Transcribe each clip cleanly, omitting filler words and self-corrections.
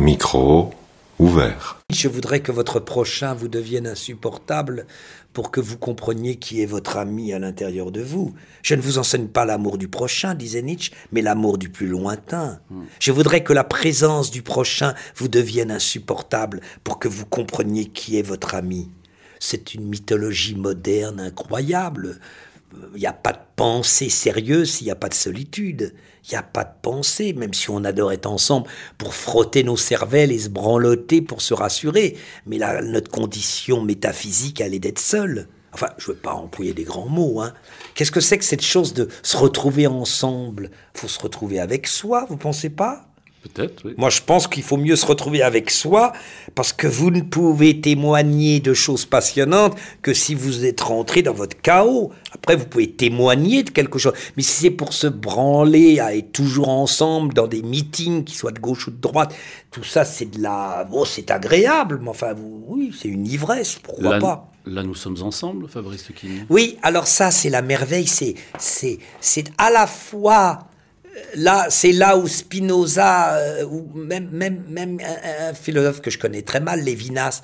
Micro ouvert. Je voudrais que votre prochain vous devienne insupportable pour que vous compreniez qui est votre ami à l'intérieur de vous. Je ne vous enseigne pas l'amour du prochain, disait Nietzsche, mais l'amour du plus lointain. Je voudrais que la présence du prochain vous devienne insupportable pour que vous compreniez qui est votre ami. C'est une mythologie moderne incroyable. Il n'y a pas de pensée sérieuse s'il n'y a pas de solitude. Il n'y a pas de pensée, même si on adore être ensemble pour frotter nos cervelles et se branloter pour se rassurer. Mais là, notre condition métaphysique, elle est d'être seul. Enfin, je ne veux pas employer des grands mots, hein. Qu'est-ce que c'est que cette chose de se retrouver ensemble? Il faut se retrouver avec soi, vous ne pensez pas? Peut-être, oui. Moi, je pense qu'il faut mieux se retrouver avec soi, parce que vous ne pouvez témoigner de choses passionnantes que si vous êtes rentré dans votre chaos. Après, vous pouvez témoigner de quelque chose. Mais si c'est pour se branler, à être toujours ensemble dans des meetings, qui soient de gauche ou de droite, tout ça, c'est de la... Bon, c'est agréable, mais enfin, oui, c'est une ivresse, pourquoi pas? Là, nous sommes ensemble, Fabrice Lucchini. Oui, alors ça, c'est la merveille, c'est à la fois... Là, c'est là où Spinoza, ou même un philosophe que je connais très mal, Lévinas,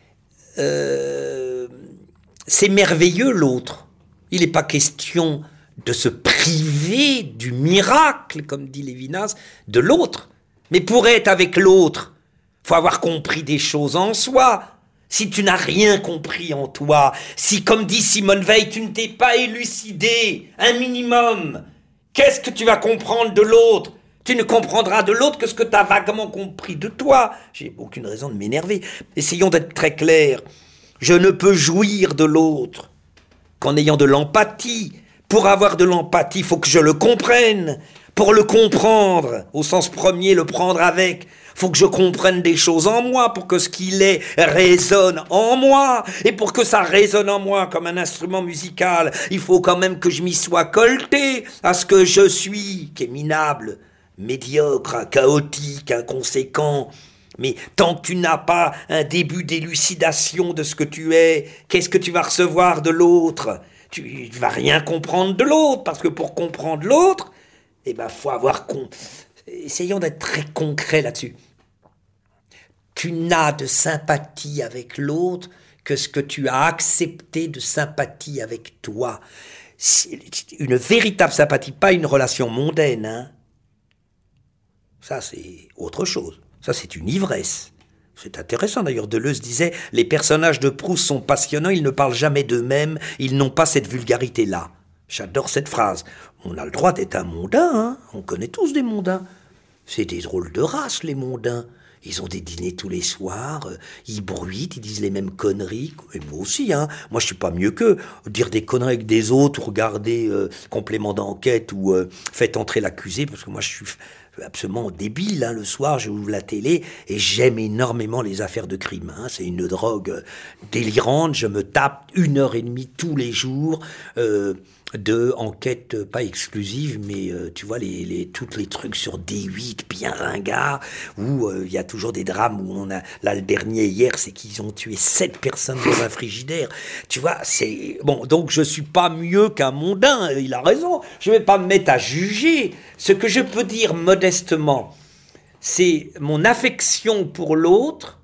c'est merveilleux l'autre. Il n'est pas question de se priver du miracle, comme dit Lévinas, de l'autre. Mais pour être avec l'autre, il faut avoir compris des choses en soi. Si tu n'as rien compris en toi, si, comme dit Simone Veil, tu ne t'es pas élucidé un minimum, qu'est-ce que tu vas comprendre de l'autre? Tu ne comprendras de l'autre que ce que tu as vaguement compris de toi. J'ai aucune raison de m'énerver. Essayons d'être très clairs. Je ne peux jouir de l'autre qu'en ayant de l'empathie. Pour avoir de l'empathie, il faut que je le comprenne. Pour le comprendre, au sens premier, le prendre avec, il faut que je comprenne des choses en moi, pour que ce qu'il est résonne en moi. Et pour que ça résonne en moi comme un instrument musical, il faut quand même que je m'y sois colté à ce que je suis, qui est minable, médiocre, chaotique, inconséquent. Mais tant que tu n'as pas un début d'élucidation de ce que tu es, qu'est-ce que tu vas recevoir de l'autre? Tu ne vas rien comprendre de l'autre, parce que pour comprendre l'autre, eh ben, faut avoir... Essayons d'être très concrets là-dessus. Tu n'as de sympathie avec l'autre que ce que tu as accepté de sympathie avec toi. Une véritable sympathie, pas une relation mondaine, hein. Ça, c'est autre chose. Ça, c'est une ivresse. C'est intéressant d'ailleurs, Deleuze disait « Les personnages de Proust sont passionnants, ils ne parlent jamais d'eux-mêmes, ils n'ont pas cette vulgarité-là ». J'adore cette phrase. On a le droit d'être un mondain, hein. On connaît tous des mondains. C'est des drôles de race, les mondains. Ils ont des dîners tous les soirs, ils bruitent, ils disent les mêmes conneries. Et moi aussi, hein. Moi, je suis pas mieux qu'eux. Dire des conneries avec des autres, ou regarder complément d'enquête, ou faites entrer l'accusé, parce que moi, je suis absolument débile, hein. Le soir, j'ouvre la télé et j'aime énormément les affaires de crime, hein. C'est une drogue délirante. Je me tape 1h30 tous les jours de enquête, pas exclusive, mais tu vois, tous les trucs sur D8 bien ringards, où il y a toujours des drames où on a... Là, le dernier hier, c'est qu'ils ont tué 7 personnes dans un frigidaire. Tu vois, c'est... Bon, donc je suis pas mieux qu'un mondain, il a raison. Je vais pas me mettre à juger. Ce que je peux dire modestement, c'est mon affection pour l'autre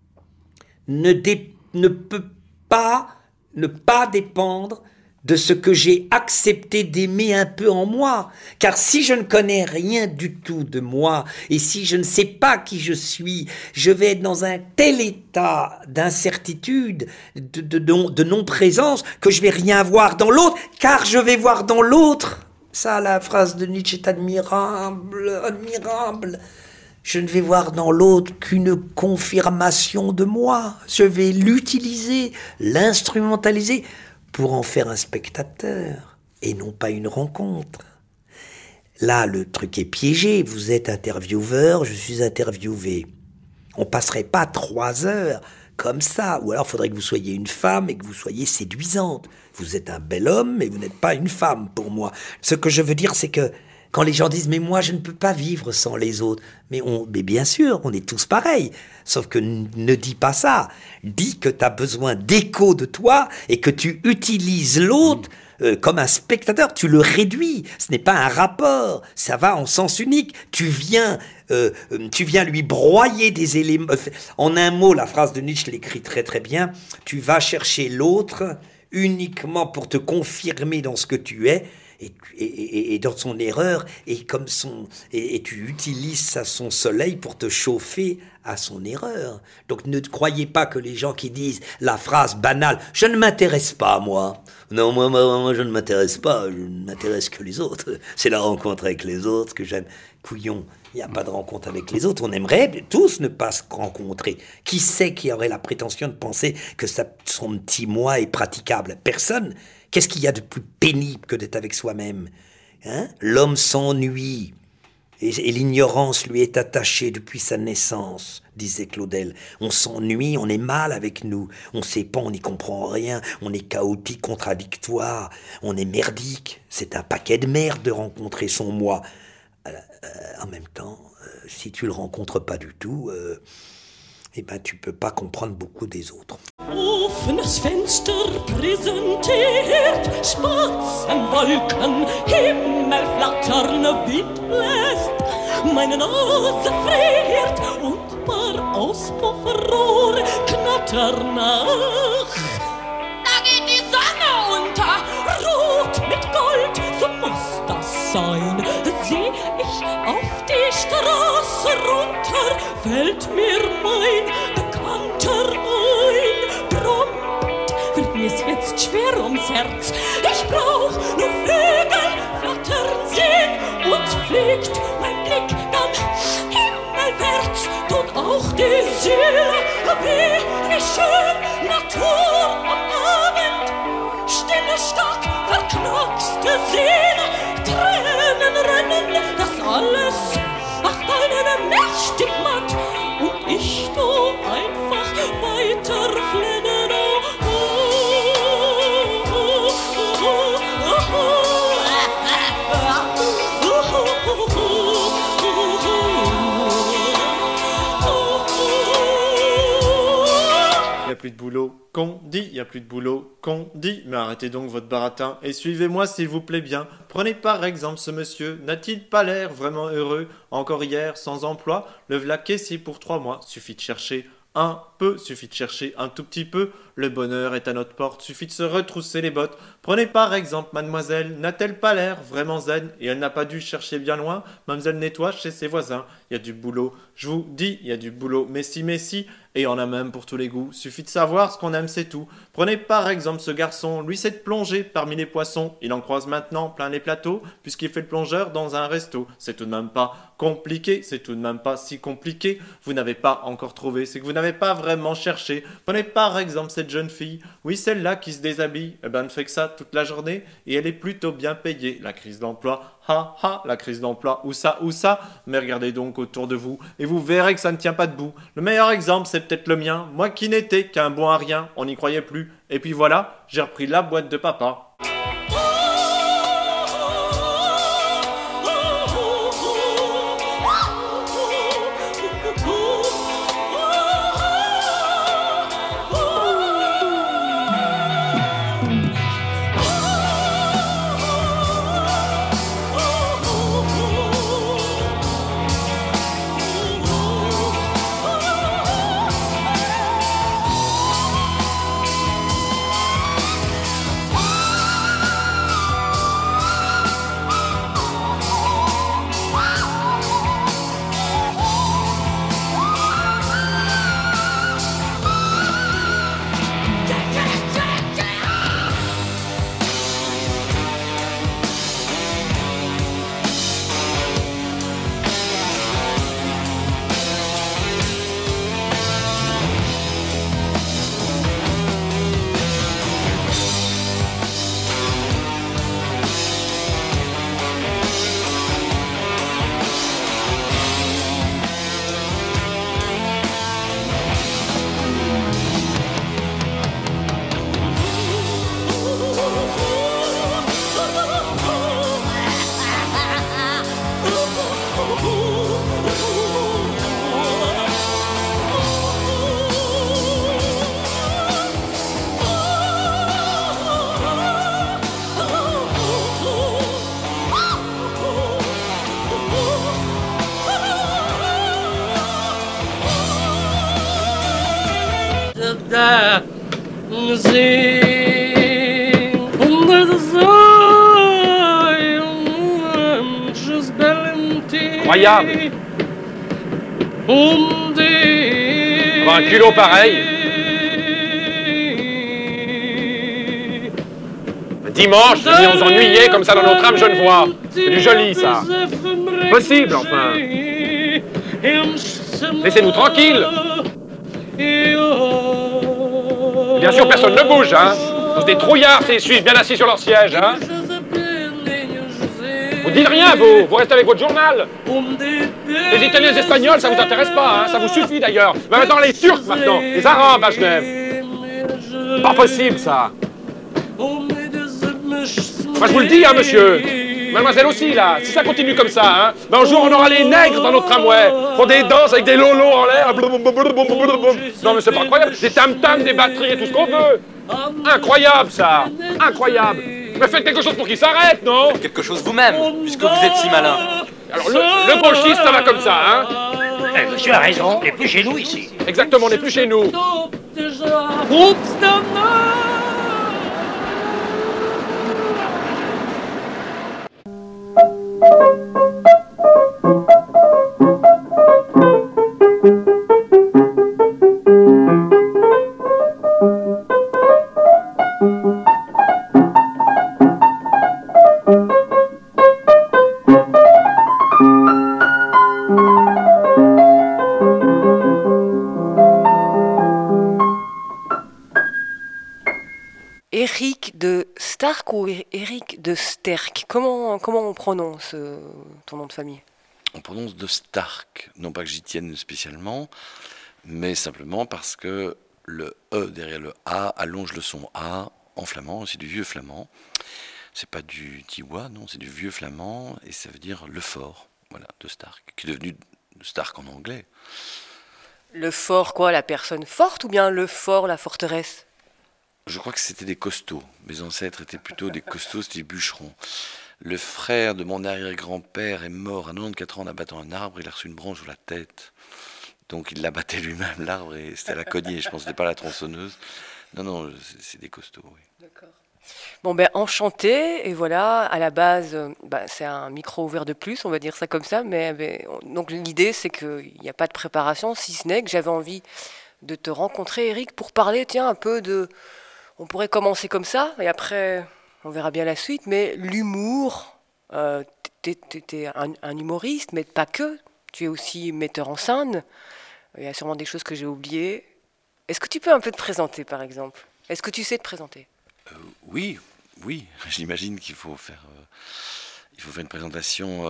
ne peut pas ne pas dépendre de ce que j'ai accepté d'aimer un peu en moi. Car si je ne connais rien du tout de moi, et si je ne sais pas qui je suis, je vais être dans un tel état d'incertitude, de non-présence, que je vais rien voir dans l'autre, car je vais voir dans l'autre. Ça, la phrase de Nietzsche est admirable, admirable. Je ne vais voir dans l'autre qu'une confirmation de moi. Je vais l'utiliser, l'instrumentaliser, pour en faire un spectateur, et non pas une rencontre. Là, le truc est piégé, vous êtes intervieweur, je suis interviewé. On passerait pas 3 heures comme ça, ou alors il faudrait que vous soyez une femme et que vous soyez séduisante. Vous êtes un bel homme, mais vous n'êtes pas une femme pour moi. Ce que je veux dire, c'est que quand les gens disent « mais moi, je ne peux pas vivre sans les autres », mais bien sûr, on est tous pareils. Sauf que ne dis pas ça. Dis que tu as besoin d'écho de toi et que tu utilises l'autre comme un spectateur, tu le réduis. Ce n'est pas un rapport, ça va en sens unique. Tu viens lui broyer des éléments. En un mot, la phrase de Nietzsche l'écrit très très bien. Tu vas chercher l'autre uniquement pour te confirmer dans ce que tu es. Et dans son erreur, et tu utilises son soleil pour te chauffer à son erreur. Donc ne croyez pas que les gens qui disent la phrase banale « je ne m'intéresse pas, moi ». Non, moi je ne m'intéresse pas, je ne m'intéresse que les autres. C'est la rencontre avec les autres que j'aime. Couillon, il n'y a pas de rencontre avec les autres. On aimerait tous ne pas se rencontrer. Qui c'est qui aurait la prétention de penser que son petit moi est praticable? Personne. Qu'est-ce qu'il y a de plus pénible que d'être avec soi-même, hein? L'homme s'ennuie, et l'ignorance lui est attachée depuis sa naissance, disait Claudel. On s'ennuie, on est mal avec nous, on ne sait pas, on n'y comprend rien, on est chaotique, contradictoire, on est merdique. C'est un paquet de merde de rencontrer son moi. En même temps, si tu le rencontres pas du tout, tu peux pas comprendre beaucoup des autres. Offenes Fenster präsentiert Spatzenwolken, Himmel flattern, Wind bläst, meine Nase friert und paar Auspuffrohre knattern nach. Da geht die Sonne unter, rot mit Gold, so muss das sein. Seh ich auf die Straße runter, fällt mir mein Bekannter ein. Prompt wird mir's jetzt schwer ums Herz. Ich brauch nur Vögel flattern sehen und fliegt mein Blick dann himmelwärts. Tut auch die Seele weh, wie schön Natur am Abend. Stille Stadt, verknackste Seele, Tränen rennen, das alles macht einen mächtig matt. Und ich tu einfach weiter flennen. Y a plus de boulot qu'on dit, y a plus de boulot qu'on dit. Mais arrêtez donc votre baratin et suivez-moi s'il vous plaît bien. Prenez par exemple ce monsieur, n'a-t-il pas l'air vraiment heureux? Encore hier, sans emploi, le v'là caissier pour 3 mois. Suffit de chercher un peu, suffit de chercher un tout petit peu. Le bonheur est à notre porte, suffit de se retrousser les bottes. Prenez par exemple mademoiselle, n'a-t-elle pas l'air vraiment zen? Et elle n'a pas dû chercher bien loin, mademoiselle nettoie chez ses voisins. Il y a du boulot, je vous dis, il y a du boulot, mais si, et on a même pour tous les goûts. Suffit de savoir ce qu'on aime, c'est tout. Prenez par exemple ce garçon, lui c'est de plonger parmi les poissons. Il en croise maintenant plein les plateaux, puisqu'il fait le plongeur dans un resto. C'est tout de même pas compliqué, c'est tout de même pas si compliqué. Vous n'avez pas encore trouvé, c'est que vous n'avez pas vraiment cherché. Prenez par exemple cette jeune fille, oui celle-là qui se déshabille, ne fait que ça toute la journée, et elle est plutôt bien payée. La crise d'emploi, la crise d'emploi, où ça? Mais regardez donc autour de vous, et vous verrez que ça ne tient pas debout. Le meilleur exemple, c'est peut-être le mien, moi qui n'étais qu'un bon à rien, on n'y croyait plus. Et puis voilà, j'ai repris la boîte de papa. da sing under the sun, just Valentine. Incroyable. Avoir un culot pareil. Dimanche, venir nous ennuyer comme ça dans nos trams genevois. C'est du joli, ça. Possible, enfin. Laissez-nous tranquilles. Bien sûr, personne ne bouge, hein. Tous des trouillards, ces Suisses bien assis sur leur siège, hein. Vous dites rien, vous restez avec votre journal. Les Italiens et les Espagnols, ça vous intéresse pas, hein. Ça vous suffit d'ailleurs. Mais maintenant, les Turcs, maintenant. Les Arabes à Genève. Pas possible, ça. Moi, je vous le dis, hein, monsieur. Mademoiselle aussi, là. Si ça continue comme ça, hein, ben un jour, on aura les nègres dans notre tramway. Font des danses avec des lolos en l'air. Non, mais c'est pas incroyable. Des tam-tams, des batteries et tout ce qu'on veut. Incroyable, ça. Incroyable. Mais faites quelque chose pour qu'ils s'arrêtent, non? Quelque chose vous-même, puisque vous êtes si malin. Alors, le gauchiste, ça va comme ça, hein. Monsieur a raison, on n'est plus chez nous ici. Exactement, on n'est plus chez nous. Éric de Stark ou Éric de Sterck? Comment on prononce ton nom de famille? On prononce de Stark, non pas que j'y tienne spécialement, mais simplement parce que le E derrière le A allonge le son A en flamand, c'est du vieux flamand. C'est pas du tiwa, non, c'est du vieux flamand, et ça veut dire le fort, voilà, de Stark, qui est devenu Stark en anglais. Le fort, quoi, la personne forte, ou bien le fort, la forteresse? Je crois que c'était des costauds. Mes ancêtres étaient plutôt des costauds, c'était des bûcherons. Le frère de mon arrière-grand-père est mort à 94 ans en abattant un arbre. Il a reçu une branche sur la tête. Donc il l'abattait lui-même, l'arbre, et c'était à la cognée. Je pense que ce n'était pas la tronçonneuse. Non, c'est des costauds, oui. D'accord. Bon, ben, enchanté. Et voilà, à la base, c'est un micro ouvert de plus, on va dire ça comme ça. Donc l'idée, c'est qu'il n'y a pas de préparation, si ce n'est que j'avais envie de te rencontrer, Éric, pour parler, un peu de... On pourrait commencer comme ça, et après, on verra bien la suite, mais l'humour, t'es un humoriste, mais pas que, tu es aussi metteur en scène, il y a sûrement des choses que j'ai oubliées. Est-ce que tu peux un peu te présenter, par exemple? Est-ce que tu sais te présenter? Oui, j'imagine qu'il faut faire une présentation,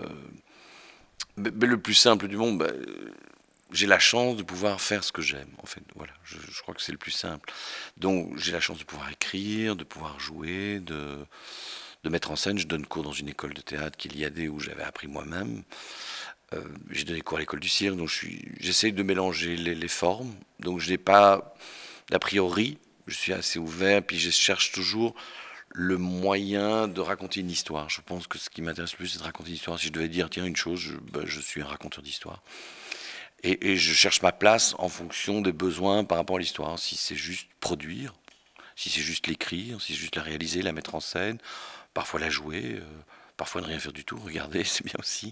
mais le plus simple du monde. J'ai la chance de pouvoir faire ce que j'aime, en fait. Voilà, je crois que c'est le plus simple. Donc, j'ai la chance de pouvoir écrire, de pouvoir jouer, de mettre en scène. Je donne cours dans une école de théâtre qui est l'IAD, où j'avais appris moi-même. J'ai donné cours à l'école du cirque, donc j'essaie de mélanger les formes. Donc, je n'ai pas d'a priori, je suis assez ouvert, puis je cherche toujours le moyen de raconter une histoire. Je pense que ce qui m'intéresse le plus, c'est de raconter une histoire. Si je devais dire, tiens, une chose, je suis un raconteur d'histoire. Et je cherche ma place en fonction des besoins par rapport à l'histoire. Si c'est juste produire, si c'est juste l'écrire, si c'est juste la réaliser, la mettre en scène, parfois la jouer, parfois ne rien faire du tout, regarder, c'est bien aussi.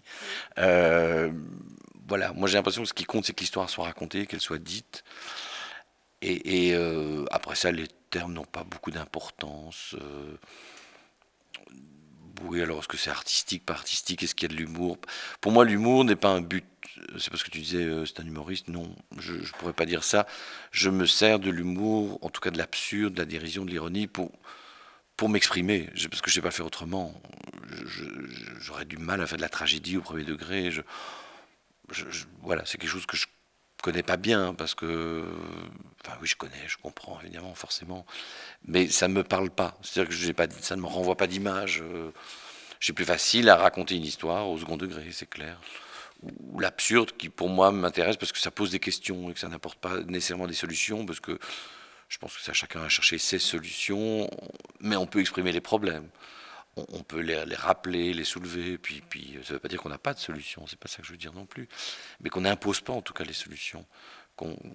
Voilà, moi j'ai l'impression que ce qui compte, c'est que l'histoire soit racontée, qu'elle soit dite. Et après ça, les termes n'ont pas beaucoup d'importance. Oui, alors est-ce que c'est artistique, pas artistique? Est-ce qu'il y a de l'humour? Pour moi, l'humour n'est pas un but. C'est parce que tu disais c'est un humoriste. Non, je ne pourrais pas dire ça. Je me sers de l'humour, en tout cas de l'absurde, de la dérision, de l'ironie, pour m'exprimer. Parce que je ne sais pas faire autrement. J'aurais du mal à faire de la tragédie au premier degré. Voilà, c'est quelque chose que je connais pas bien, parce que... Enfin oui, je connais, je comprends, évidemment, forcément. Mais ça ne me parle pas. C'est-à-dire que ça ne me renvoie pas d'image. J'ai plus facile à raconter une histoire au second degré, c'est clair. Ou l'absurde qui, pour moi, m'intéresse parce que ça pose des questions et que ça n'apporte pas nécessairement des solutions, parce que je pense que c'est à chacun à chercher ses solutions, mais on peut exprimer les problèmes. On peut les rappeler, les soulever, puis ça ne veut pas dire qu'on n'a pas de solution, c'est pas ça que je veux dire non plus, mais qu'on n'impose pas en tout cas les solutions, qu'on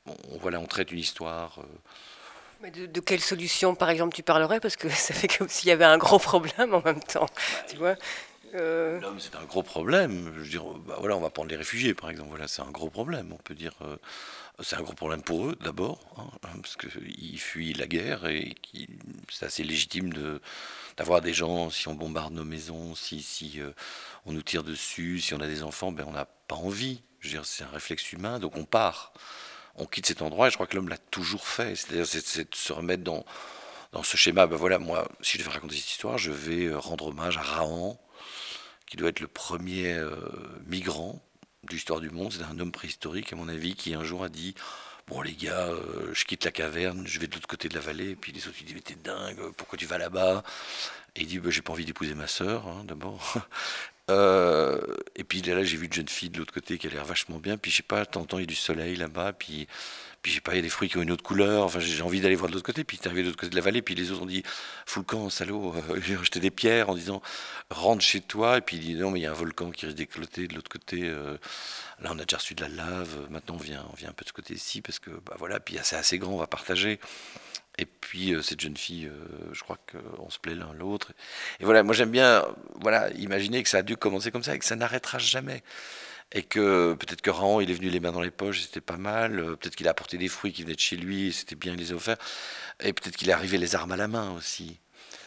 on traite une histoire. Mais de quelle solution, par exemple, tu parlerais? Parce que ça fait comme s'il y avait un gros problème en même temps. Tu vois L'homme, c'est un gros problème. Je veux dire, on va prendre les réfugiés, par exemple. Voilà, c'est un gros problème. On peut dire, c'est un gros problème pour eux, d'abord, parce qu'ils fuient la guerre et c'est assez légitime d'avoir des gens, si on bombarde nos maisons, si on nous tire dessus, si on a des enfants, on n'a pas envie. Je veux dire, c'est un réflexe humain, donc on part. On quitte cet endroit et je crois que l'homme l'a toujours fait. C'est-à-dire, c'est de se remettre dans ce schéma. Moi, si je devais raconter cette histoire, je vais rendre hommage à Rahan, qui doit être le premier migrant de l'histoire du monde. C'est un homme préhistorique, à mon avis, qui un jour a dit « Bon, les gars, je quitte la caverne, je vais de l'autre côté de la vallée. » Et puis les autres, ils disent « Mais t'es dingue, pourquoi tu vas là-bas ?» Et il dit « J'ai pas envie d'épouser ma sœur, d'abord. » Et puis là, j'ai vu une jeune fille de l'autre côté qui a l'air vachement bien. Puis je sais pas, t'entends, il y a du soleil là-bas. Puis je sais pas, il y a des fruits qui ont une autre couleur. Enfin, j'ai envie d'aller voir de l'autre côté. Puis t'es arrivé de l'autre côté de la vallée. Puis les autres ont dit fous le camp, salaud. J'ai rejeté des pierres en disant rentre chez toi. Et puis il dit non, mais il y a un volcan qui risque d'éclater de l'autre côté. Là, on a déjà reçu de la lave. Maintenant, on vient un peu de ce côté-ci parce que Puis c'est assez grand, on va partager. Et puis cette jeune fille, je crois qu'on se plaît l'un l'autre. Et voilà, moi j'aime bien imaginer que ça a dû commencer comme ça et que ça n'arrêtera jamais. Et que peut-être que Rahan, il est venu les mains dans les poches, c'était pas mal. Peut-être qu'il a apporté des fruits qui venaient de chez lui, et c'était bien, il les a offerts. Et peut-être qu'il est arrivé les armes à la main aussi.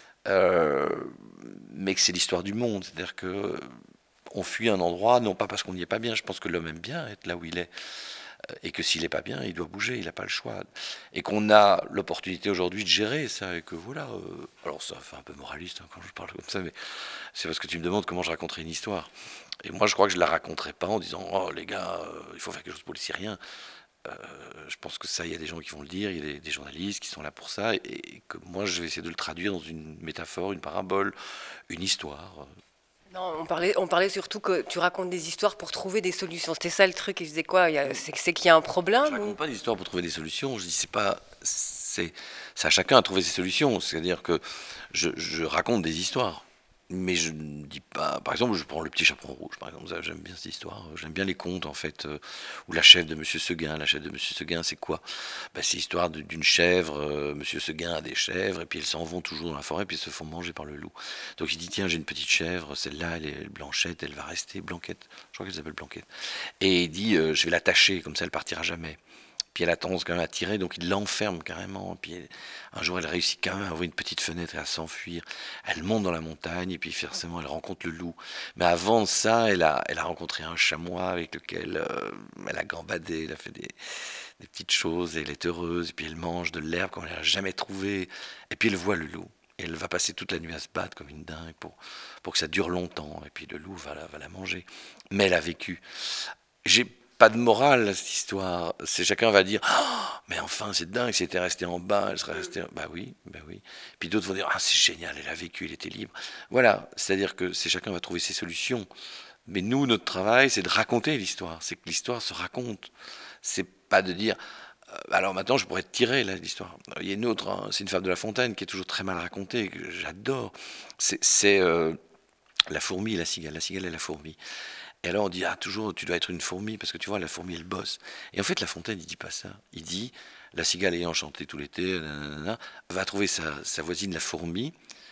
Mais que c'est l'histoire du monde. C'est-à-dire que on fuit un endroit, non pas parce qu'on n'y est pas bien. Je pense que l'homme aime bien être là où il est. Et que s'il n'est pas bien, il doit bouger, il n'a pas le choix. Et qu'on a l'opportunité aujourd'hui de gérer ça, et que voilà... alors ça fait un peu moraliste quand je parle comme ça, mais c'est parce que tu me demandes comment je raconterais une histoire. Et moi, je crois que je ne la raconterais pas en disant « Oh les gars, il faut faire quelque chose pour les Syriens ». Je pense que ça, il y a des gens qui vont le dire, il y a des journalistes qui sont là pour ça, et que moi, je vais essayer de le traduire dans une métaphore, une parabole, une histoire. Non, on parlait surtout que tu racontes des histoires pour trouver des solutions. C'était ça le truc. Et je disais quoi? C'est qu'il y a un problème? Je ne raconte pas des histoires pour trouver des solutions. Je dis c'est à chacun à trouver ses solutions. C'est-à-dire que je raconte des histoires. Mais je ne dis pas... Par exemple, je prends Le Petit Chaperon Rouge, par exemple. J'aime bien cette histoire. J'aime bien les contes, en fait, où la chèvre de Monsieur Seguin. La chèvre de Monsieur Seguin, c'est quoi? C'est l'histoire d'une chèvre. Monsieur Seguin a des chèvres, et puis elles s'en vont toujours dans la forêt, puis elles se font manger par le loup. Donc il dit, tiens, j'ai une petite chèvre, celle-là, elle est blanchette, elle va rester blanquette. Je crois qu'elle s'appelle Blanquette. Et il dit, je vais l'attacher, comme ça, elle partira jamais. Puis elle a tendance quand même à tirer, donc il l'enferme carrément. Puis un jour, elle réussit quand même à ouvrir une petite fenêtre et à s'enfuir. Elle monte dans la montagne, et puis forcément, elle rencontre le loup. Mais avant ça, elle a rencontré un chamois avec lequel elle a gambadé, elle a fait des petites choses, et elle est heureuse. Et puis elle mange de l'herbe comme elle n'a jamais trouvé. Et puis elle voit le loup. Et elle va passer toute la nuit à se battre comme une dingue pour que ça dure longtemps. Et puis le loup va la manger. Mais elle a vécu. J'ai pas de morale à cette histoire. Chacun va dire oh, mais enfin c'est dingue, si elle était restée en bas, elle serait restée. Bah oui. Puis d'autres vont dire ah c'est génial, elle a vécu, elle était libre. Voilà, c'est-à-dire que chacun va trouver ses solutions. Mais nous, notre travail, c'est de raconter l'histoire. C'est que l'histoire se raconte. C'est pas de dire alors maintenant je pourrais te tirer là l'histoire. Il y a une autre, c'est une fable de La Fontaine qui est toujours très mal racontée, que j'adore. C'est la fourmi et la cigale et la fourmi. Et alors on dit, toujours, tu dois être une fourmi, parce que tu vois, la fourmi, elle bosse. Et en fait, La Fontaine, il dit pas ça. Il dit, la cigale ayant chanté tout l'été, va trouver sa voisine, la fourmi.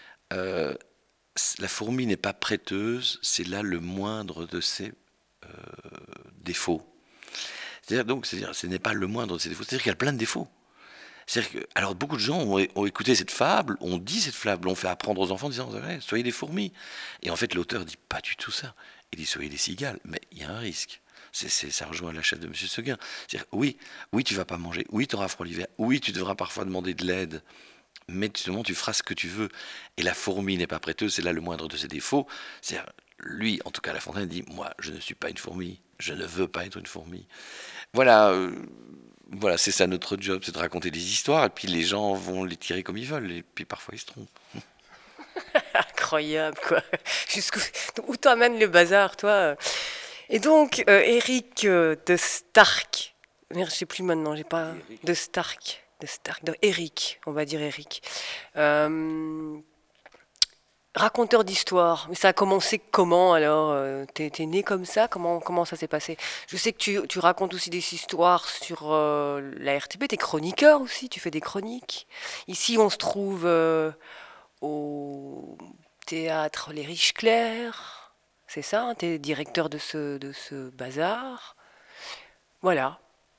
La fourmi n'est pas prêteuse, c'est là le moindre de ses défauts. C'est-à-dire, ce n'est pas le moindre de ses défauts, c'est-à-dire qu'il y a plein de défauts. Alors beaucoup de gens ont écouté cette fable, ont dit cette fable, ont fait apprendre aux enfants en disant soyez des fourmis. Et en fait, l'auteur dit pas du tout ça. Il dit soyez des cigales, mais il y a un risque. Ça rejoint la chèvre de Monsieur Seguin. C'est-à-dire, oui, tu vas pas manger, oui, tu auras froid l'hiver, oui, tu devras parfois demander de l'aide, mais justement, tu feras ce que tu veux. Et la fourmi n'est pas prêteuse, c'est là le moindre de ses défauts. C'est-à-dire, lui, en tout cas, La Fontaine dit moi, je ne suis pas une fourmi, je ne veux pas être une fourmi. Voilà, c'est ça notre job, c'est de raconter des histoires, et puis les gens vont les tirer comme ils veulent, et puis parfois ils se trompent. Incroyable, quoi. Où t'emmènes le bazar, toi? Et donc, Eric de Stark. Merde, je sais plus maintenant, j'ai pas... De Stark. De Eric, on va dire Eric. raconteur d'histoire. Mais ça a commencé comment alors? T'es né comme ça? Comment ça s'est passé? Je sais que tu racontes aussi des histoires sur la RTP. T'es chroniqueur aussi, tu fais des chroniques. Ici, on se trouve au théâtre Les Riches Clercs. C'est ça, hein, t'es directeur de ce bazar. Voilà.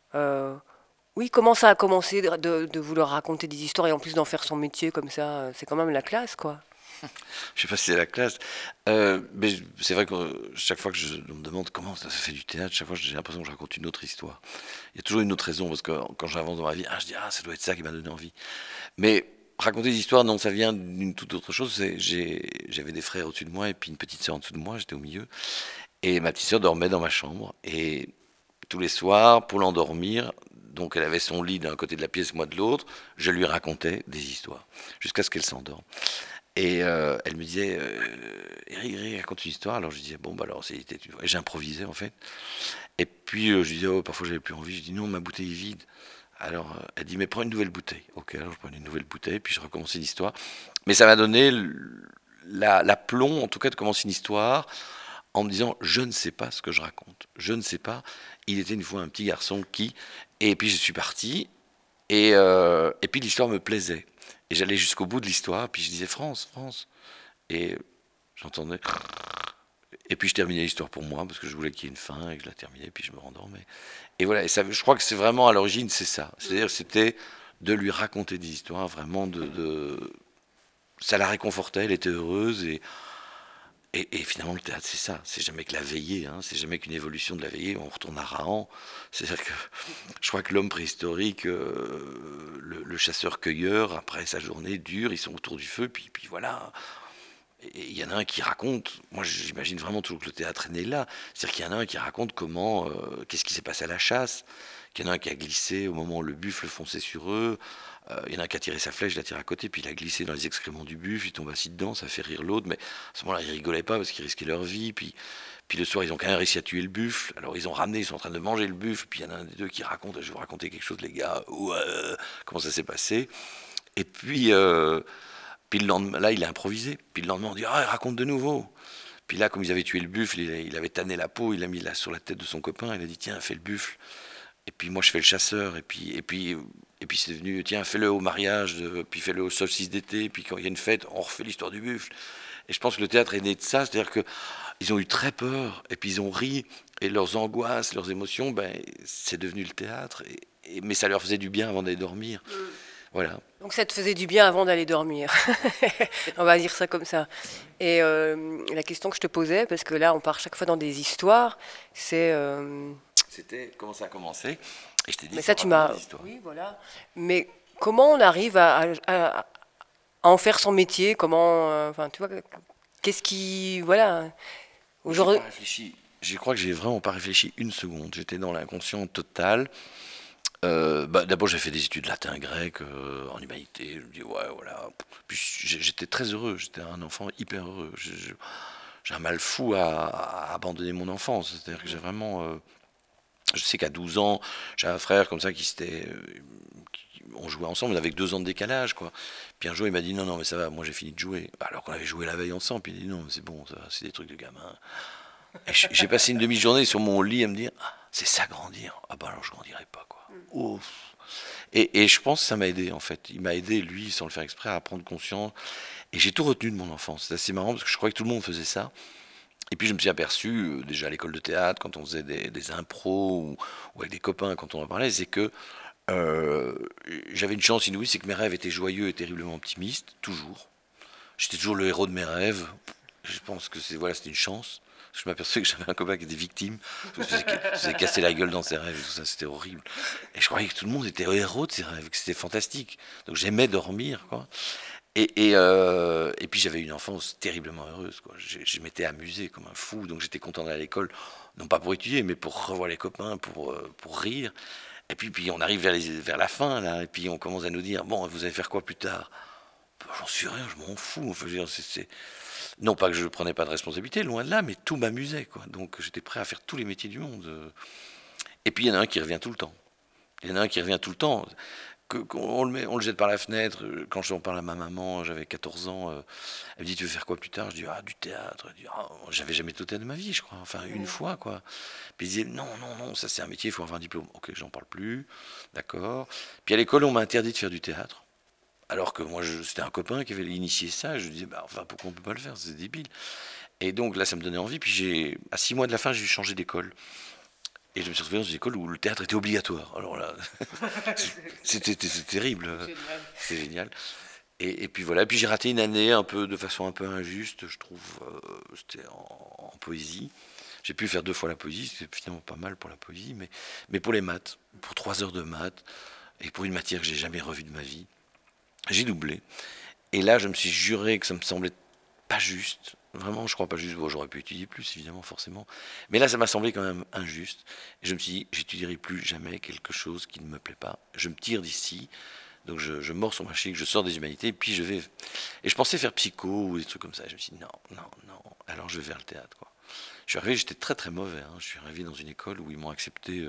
Oui, comment ça a commencé de vouloir raconter des histoires et en plus d'en faire son métier comme ça? C'est quand même la classe, quoi. Je sais pas si c'est la classe, mais c'est vrai que chaque fois que on me demande comment ça se fait du théâtre, chaque fois j'ai l'impression que je raconte une autre histoire. Il y a toujours une autre raison, parce que quand j'avance dans ma vie, je dis ça doit être ça qui m'a donné envie. Mais raconter des histoires, non, ça vient d'une toute autre chose. J'avais des frères au-dessus de moi et puis une petite sœur en dessous de moi, j'étais au milieu. Et ma petite sœur dormait dans ma chambre. Et tous les soirs, pour l'endormir, donc elle avait son lit d'un côté de la pièce, moi de l'autre, je lui racontais des histoires, jusqu'à ce qu'elle s'endorme. Et elle me disait, Eric, raconte une histoire. Alors je disais, alors c'était une... Et j'improvisais en fait. Et puis je disais, parfois j'avais plus envie. Je dis, non, ma bouteille est vide. Alors elle dit, mais prends une nouvelle bouteille. Ok, alors je prenais une nouvelle bouteille, puis je recommençais l'histoire. Mais ça m'a donné l'aplomb, en tout cas, de commencer une histoire en me disant, je ne sais pas ce que je raconte. Je ne sais pas. Il était une fois un petit garçon qui... Et puis je suis parti, et puis l'histoire me plaisait. Et j'allais jusqu'au bout de l'histoire, puis je disais France. Et j'entendais. Et puis je terminais l'histoire pour moi, parce que je voulais qu'il y ait une fin, et que je la terminais, puis je me rendormais. Et voilà, et ça, je crois que c'est vraiment à l'origine, c'est ça. C'est-à-dire c'était de lui raconter des histoires, vraiment ça la réconfortait, elle était heureuse, et finalement, le théâtre, c'est ça. C'est jamais que la veillée, c'est jamais qu'une évolution de la veillée. On retourne à Rahan. C'est-à-dire que je crois que l'homme préhistorique, le chasseur-cueilleur, après sa journée dure, ils sont autour du feu, puis voilà. Et il y en a un qui raconte. Moi, j'imagine vraiment toujours que le théâtre est né là. C'est-à-dire qu'il y en a un qui raconte comment, qu'est-ce qui s'est passé à la chasse. Qu'il y en a un qui a glissé au moment où le buffle fonçait sur eux. Il y en a un qui a tiré sa flèche, il la tire à côté, puis il a glissé dans les excréments du buffle, il tombe assis dedans, ça fait rire l'autre, mais à ce moment-là, ils rigolaient pas parce qu'ils risquaient leur vie, puis le soir, ils ont quand même réussi à tuer le buffle, alors ils ont ramené, ils sont en train de manger le buffle, puis il y en a un des deux qui raconte, je vais vous raconter quelque chose, les gars, comment ça s'est passé, et puis le lendemain, là, il a improvisé, puis le lendemain, on dit, il raconte de nouveau. Puis là, comme ils avaient tué le buffle, il avait tanné la peau, il l'a mis là sur la tête de son copain, il a dit, tiens, fais le buffle. Et puis moi je fais le chasseur, et puis c'est devenu, tiens, fais-le au mariage, puis fais-le au solstice d'été, puis quand il y a une fête, on refait l'histoire du buffle. Et je pense que le théâtre est né de ça, c'est-à-dire qu'ils ont eu très peur, et puis ils ont ri, et leurs angoisses, leurs émotions, c'est devenu le théâtre, mais ça leur faisait du bien avant d'aller dormir. Voilà. Donc ça te faisait du bien avant d'aller dormir. On va dire ça comme ça. Et la question que je te posais, parce que là on part chaque fois dans des histoires, c'est... C'était comment ça a commencé. Et je t'ai dit, mais ça tu m'as... Oui, voilà. Mais comment on arrive à en faire son métier? Comment... tu vois, qu'est-ce qui... Voilà. Aujourd'hui... Je crois que j'ai vraiment pas réfléchi une seconde. J'étais dans l'inconscient total. D'abord, j'ai fait des études latin-grec en humanité. Je me dis, voilà. Puis j'étais très heureux. J'étais un enfant hyper heureux. J'ai un mal fou à abandonner mon enfance. C'est-à-dire que j'ai vraiment... Je sais qu'à 12 ans, j'ai un frère comme ça on jouait ensemble avec 2 ans de décalage, quoi. Puis un jour, il m'a dit non, mais ça va, moi j'ai fini de jouer. Alors qu'on avait joué la veille ensemble. Puis il a dit non, mais c'est bon, ça va, c'est des trucs de gamin. Et j'ai passé une demi-journée sur mon lit à me dire c'est ça grandir. Alors je grandirai pas, quoi. Ouf. Et je pense que ça m'a aidé, en fait. Il m'a aidé, lui, sans le faire exprès, à prendre conscience. Et j'ai tout retenu de mon enfance. C'est assez marrant parce que je croyais que tout le monde faisait ça. Et puis je me suis aperçu, déjà à l'école de théâtre, quand on faisait des impros ou avec des copains, quand on en parlait, c'est que j'avais une chance inouïe, c'est que mes rêves étaient joyeux et terriblement optimistes, toujours. J'étais toujours le héros de mes rêves. Je pense que c'était une chance. Je m'aperçois que j'avais un copain qui était victime. Je me faisais casser la gueule dans ses rêves et tout ça, c'était horrible. Et je croyais que tout le monde était héros de ses rêves, que c'était fantastique. Donc j'aimais dormir, quoi. Et puis j'avais une enfance terriblement heureuse, quoi. Je m'étais amusé comme un fou, donc j'étais content d'aller à l'école, non pas pour étudier, mais pour revoir les copains, pour rire. Et puis on arrive vers la fin, là, et puis on commence à nous dire, bon, vous allez faire quoi plus tard? J'en suis rien, je m'en fous. Enfin, je veux dire, non pas que je ne prenais pas de responsabilité, loin de là, mais tout m'amusait, quoi. Donc j'étais prêt à faire tous les métiers du monde. Et puis il y en a un qui revient tout le temps. qu'on on le jette par la fenêtre. Quand j'en parle à ma maman, j'avais 14 ans, elle me dit, tu veux faire quoi plus tard? Je dis, du théâtre. Elle dit, j'avais jamais été au théâtre de ma vie, je crois. Enfin, une fois, quoi. Puis elle disait, non, ça c'est un métier, il faut avoir un diplôme. Ok, j'en parle plus, d'accord. Puis à l'école, on m'a interdit de faire du théâtre. Alors que moi, c'était un copain qui avait initié ça. Et je disais, pourquoi on peut pas le faire? C'est débile. Et donc là, ça me donnait envie. Puis à 6 mois de la fin, j'ai changé d'école. Et je me suis retrouvé dans une école où le théâtre était obligatoire. Alors là, c'était terrible. C'était génial. Et puis voilà. Et puis j'ai raté une année de façon un peu injuste, je trouve. C'était en poésie. J'ai pu faire 2 fois la poésie. C'était finalement pas mal pour la poésie. Mais pour les maths, pour 3 heures de maths, et pour une matière que j'ai jamais revue de ma vie, j'ai doublé. Et là, je me suis juré que ça me semblait pas juste. Vraiment, je crois pas juste. Bon, j'aurais pu étudier plus, évidemment, forcément. Mais là, ça m'a semblé quand même injuste. Et je me suis dit, j'étudierai plus jamais quelque chose qui ne me plaît pas. Je me tire d'ici. Donc, je mords sur ma chic, je sors des humanités, et puis je vais. Et je pensais faire psycho ou des trucs comme ça. Et je me suis dit, non. Alors, je vais vers le théâtre, quoi. Je suis arrivé, j'étais très, très mauvais. Je suis arrivé dans une école où ils m'ont accepté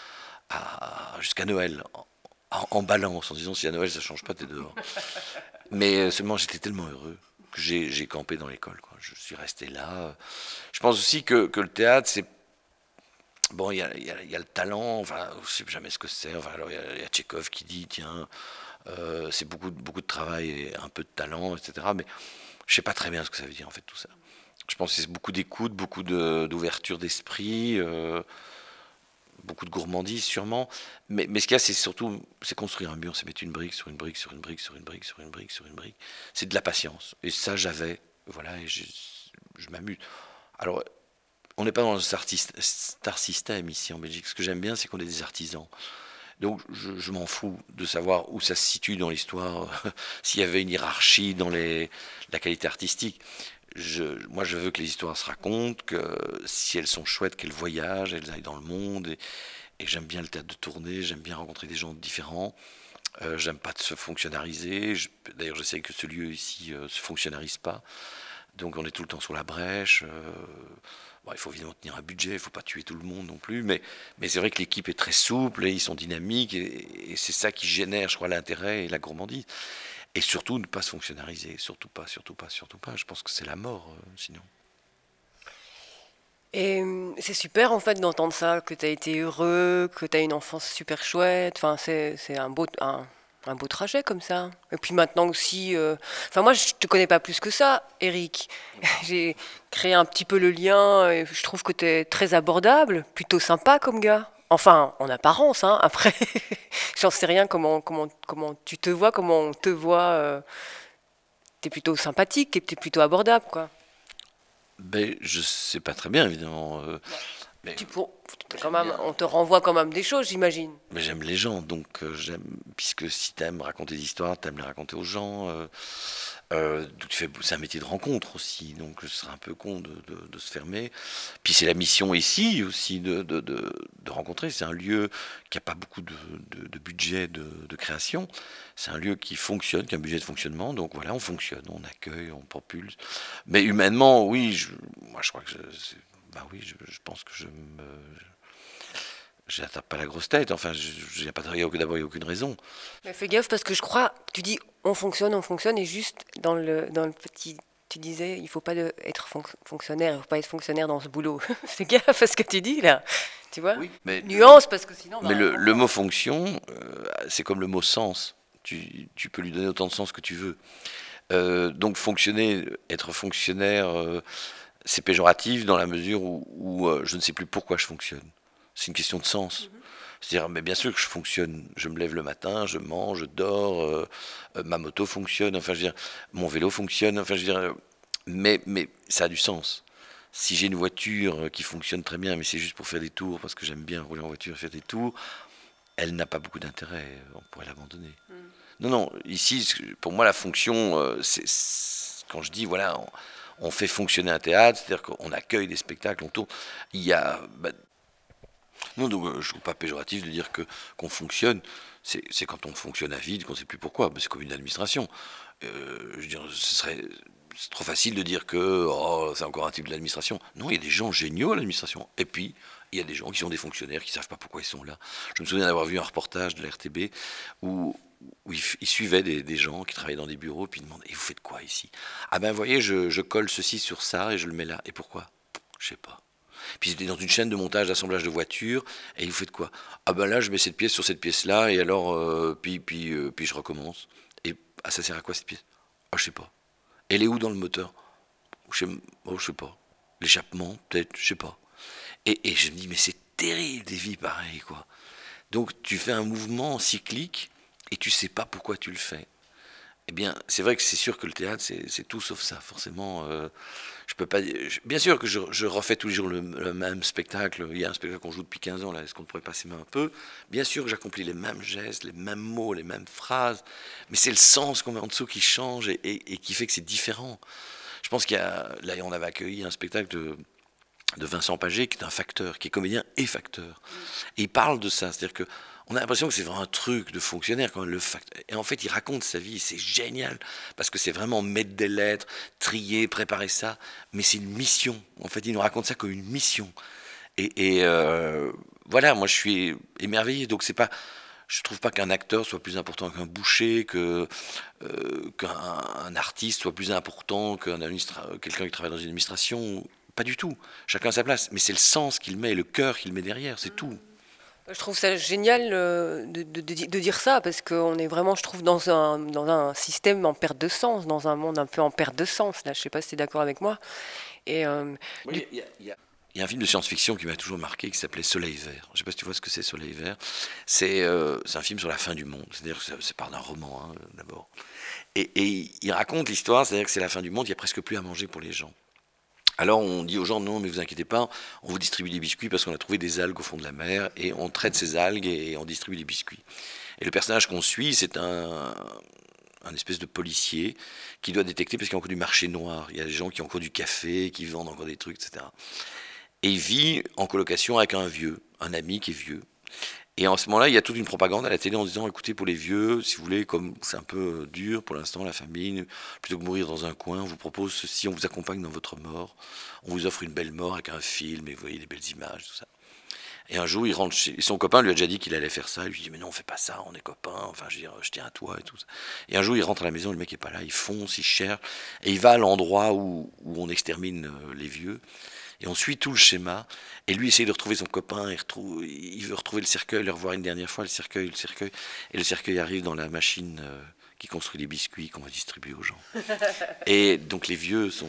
jusqu'à Noël, en balance, en disant, si à Noël, ça change pas, t'es dehors. Mais seulement, j'étais tellement heureux. J'ai campé dans l'école, quoi. Je suis resté là. Je pense aussi que le théâtre, c'est... Bon, il y a le talent, enfin, je ne sais jamais ce que c'est. Enfin, alors, il y a Tchekhov qui dit, tiens, c'est beaucoup de travail et un peu de talent, etc. Mais je ne sais pas très bien ce que ça veut dire, en fait, tout ça. Je pense que c'est beaucoup d'écoute, beaucoup d'ouverture d'esprit, beaucoup de gourmandise, sûrement. Mais ce qu'il y a, c'est surtout construire un mur, c'est mettre une brique sur une brique, sur une brique, sur une brique, sur une brique, sur une brique. C'est de la patience. Et ça, j'avais. Voilà, et je m'amuse. Alors, on n'est pas dans le star system ici en Belgique. Ce que j'aime bien, c'est qu'on est des artisans. Donc, je m'en fous de savoir où ça se situe dans l'histoire, s'il y avait une hiérarchie dans la qualité artistique. Moi, je veux que les histoires se racontent, que si elles sont chouettes, qu'elles voyagent, elles aillent dans le monde. Et j'aime bien le théâtre de tournée, j'aime bien rencontrer des gens différents. J'aime pas de se fonctionnariser. D'ailleurs, je sais que ce lieu ici se fonctionnarise pas. Donc, on est tout le temps sur la brèche. Il faut évidemment tenir un budget, il ne faut pas tuer tout le monde non plus. Mais c'est vrai que l'équipe est très souple et ils sont dynamiques. Et c'est ça qui génère, je crois, l'intérêt et la gourmandise. Et surtout, ne pas se fonctionnariser. Surtout pas. Je pense que c'est la mort, sinon. Et c'est super, en fait, d'entendre ça, que tu as été heureux, que tu as une enfance super chouette. Enfin, c'est un beau trajet, comme ça. Et puis maintenant aussi... moi, je te connais pas plus que ça, Eric. J'ai créé un petit peu le lien, et je trouve que tu es très abordable, plutôt sympa comme gars. Enfin, en apparence, hein. Après, j'en sais rien comment tu te vois, comment on te voit. T'es plutôt sympathique et t'es plutôt abordable, quoi. Ben, je sais pas très bien, évidemment. Mais quand même, on te renvoie quand même des choses, j'imagine. Mais j'aime les gens, donc puisque si t'aimes raconter des histoires, t'aimes les raconter aux gens. C'est un métier de rencontre aussi, donc ce serait un peu con de se fermer. Puis c'est la mission ici aussi de rencontrer. C'est un lieu qui n'a pas beaucoup de budget de création. C'est un lieu qui fonctionne, qui a un budget de fonctionnement. Donc voilà, on fonctionne, on accueille, on propulse. Mais humainement, oui, moi je crois que je pense que je n'attrape pas la grosse tête. Enfin, d'abord, il n'y a aucune raison. Mais fais gaffe, parce que je crois, tu dis on fonctionne, et juste dans le petit, tu disais, il ne faut pas être fonctionnaire, il ne faut pas être fonctionnaire dans ce boulot. Fais gaffe à ce que tu dis là, tu vois. Oui, mais nuance, parce que sinon... Mais le mot fonction, c'est comme le mot sens. Tu peux lui donner autant de sens que tu veux. Donc être fonctionnaire, c'est péjoratif dans la mesure où je ne sais plus pourquoi je fonctionne. C'est une question de sens. C'est-à-dire, mais bien sûr que je fonctionne. Je me lève le matin, je mange, je dors, ma moto fonctionne, enfin, je veux dire, mon vélo fonctionne, enfin, je veux dire, mais ça a du sens. Si j'ai une voiture qui fonctionne très bien, mais c'est juste pour faire des tours, parce que j'aime bien rouler en voiture et faire des tours, elle n'a pas beaucoup d'intérêt, on pourrait l'abandonner. Non, ici, pour moi, la fonction, c'est quand je dis, voilà, on fait fonctionner un théâtre, c'est-à-dire qu'on accueille des spectacles, on tourne, il y a... Non, donc je ne trouve pas péjoratif de dire qu'on fonctionne. C'est quand on fonctionne à vide, qu'on ne sait plus pourquoi. C'est comme une administration. Je veux dire, c'est trop facile de dire que c'est encore un type de l'administration. Non, il y a des gens géniaux à l'administration. Et puis, il y a des gens qui sont des fonctionnaires qui ne savent pas pourquoi ils sont là. Je me souviens d'avoir vu un reportage de la RTB où où il suivait des gens qui travaillaient dans des bureaux, puis il demandait, et vous faites quoi ici? Ah ben, vous voyez, je colle ceci sur ça et je le mets là. Et pourquoi? Je sais pas. Puis c'était dans une chaîne de montage, d'assemblage de voitures, et vous faites quoi? Ah ben là, je mets cette pièce sur cette pièce-là, et alors, puis je recommence. Et ça sert à quoi cette pièce? Ah, je sais pas. Elle est où dans le moteur? Je sais pas. L'échappement, peut-être, je sais pas. Et je me dis, mais c'est terrible des vies pareilles, quoi. Donc tu fais un mouvement cyclique, et tu sais pas pourquoi tu le fais. Eh bien, c'est vrai que c'est sûr que le théâtre, c'est tout sauf ça, forcément. Je peux pas. Bien sûr que je refais tous les jours le même spectacle. Il y a un spectacle qu'on joue depuis 15 ans, là. Est-ce qu'on pourrait passer un peu? Bien sûr que j'accomplis les mêmes gestes, les mêmes mots, les mêmes phrases. Mais c'est le sens qu'on met en dessous qui change et qui fait que c'est différent. Je pense là, on avait accueilli un spectacle de Vincent Pagé, qui est un facteur, qui est comédien et facteur. Et il parle de ça. C'est-à-dire que on a l'impression que c'est vraiment un truc de fonctionnaire quand même, le facteur. Et en fait, il raconte sa vie, c'est génial, parce que c'est vraiment mettre des lettres, trier, préparer ça, mais c'est une mission. En fait, il nous raconte ça comme une mission. Et voilà, moi je suis émerveillé. Donc je trouve pas qu'un acteur soit plus important qu'un boucher, qu'un artiste soit plus important quelqu'un qui travaille dans une administration. Pas du tout. Chacun à sa place. Mais c'est le sens qu'il met, le cœur qu'il met derrière, c'est tout. Je trouve ça génial de dire ça, parce qu'on est vraiment, je trouve, dans un système en perte de sens, dans un monde un peu en perte de sens. Là, je ne sais pas si tu es d'accord avec moi. Et, oui, il y a un film de science-fiction qui m'a toujours marqué, qui s'appelait Soleil Vert. Je ne sais pas si tu vois ce que c'est, Soleil Vert. C'est un film sur la fin du monde. C'est-à-dire que ça part d'un roman, d'abord. Et il raconte l'histoire, c'est-à-dire que c'est la fin du monde, il n'y a presque plus à manger pour les gens. Alors on dit aux gens, non mais vous inquiétez pas, on vous distribue des biscuits parce qu'on a trouvé des algues au fond de la mer et on traite ces algues et on distribue des biscuits. Et le personnage qu'on suit, c'est un espèce de policier qui doit détecter, parce qu'il y a encore du marché noir, il y a des gens qui ont encore du café, qui vendent encore des trucs, etc. Et il vit en colocation avec un ami qui est vieux. Et en ce moment-là, il y a toute une propagande à la télé en disant, écoutez, pour les vieux, si vous voulez, comme c'est un peu dur pour l'instant, la famine, plutôt que de mourir dans un coin, on vous propose ceci, on vous accompagne dans votre mort, on vous offre une belle mort avec un film, et vous voyez les belles images, tout ça. Et un jour, il rentre chez son copain, lui a déjà dit qu'il allait faire ça, il lui dit, mais non, on fait pas ça, on est copains, enfin, je veux dire, je tiens à toi, et tout ça. Et un jour, il rentre à la maison, le mec est pas là, il fonce, il cherche, et il va à l'endroit où on extermine les vieux. Et on suit tout le schéma, et lui essaye de retrouver son copain, il veut retrouver le cercueil, le revoir une dernière fois, le cercueil, et le cercueil arrive dans la machine qui construit les biscuits qu'on va distribuer aux gens. Et donc les vieux sont...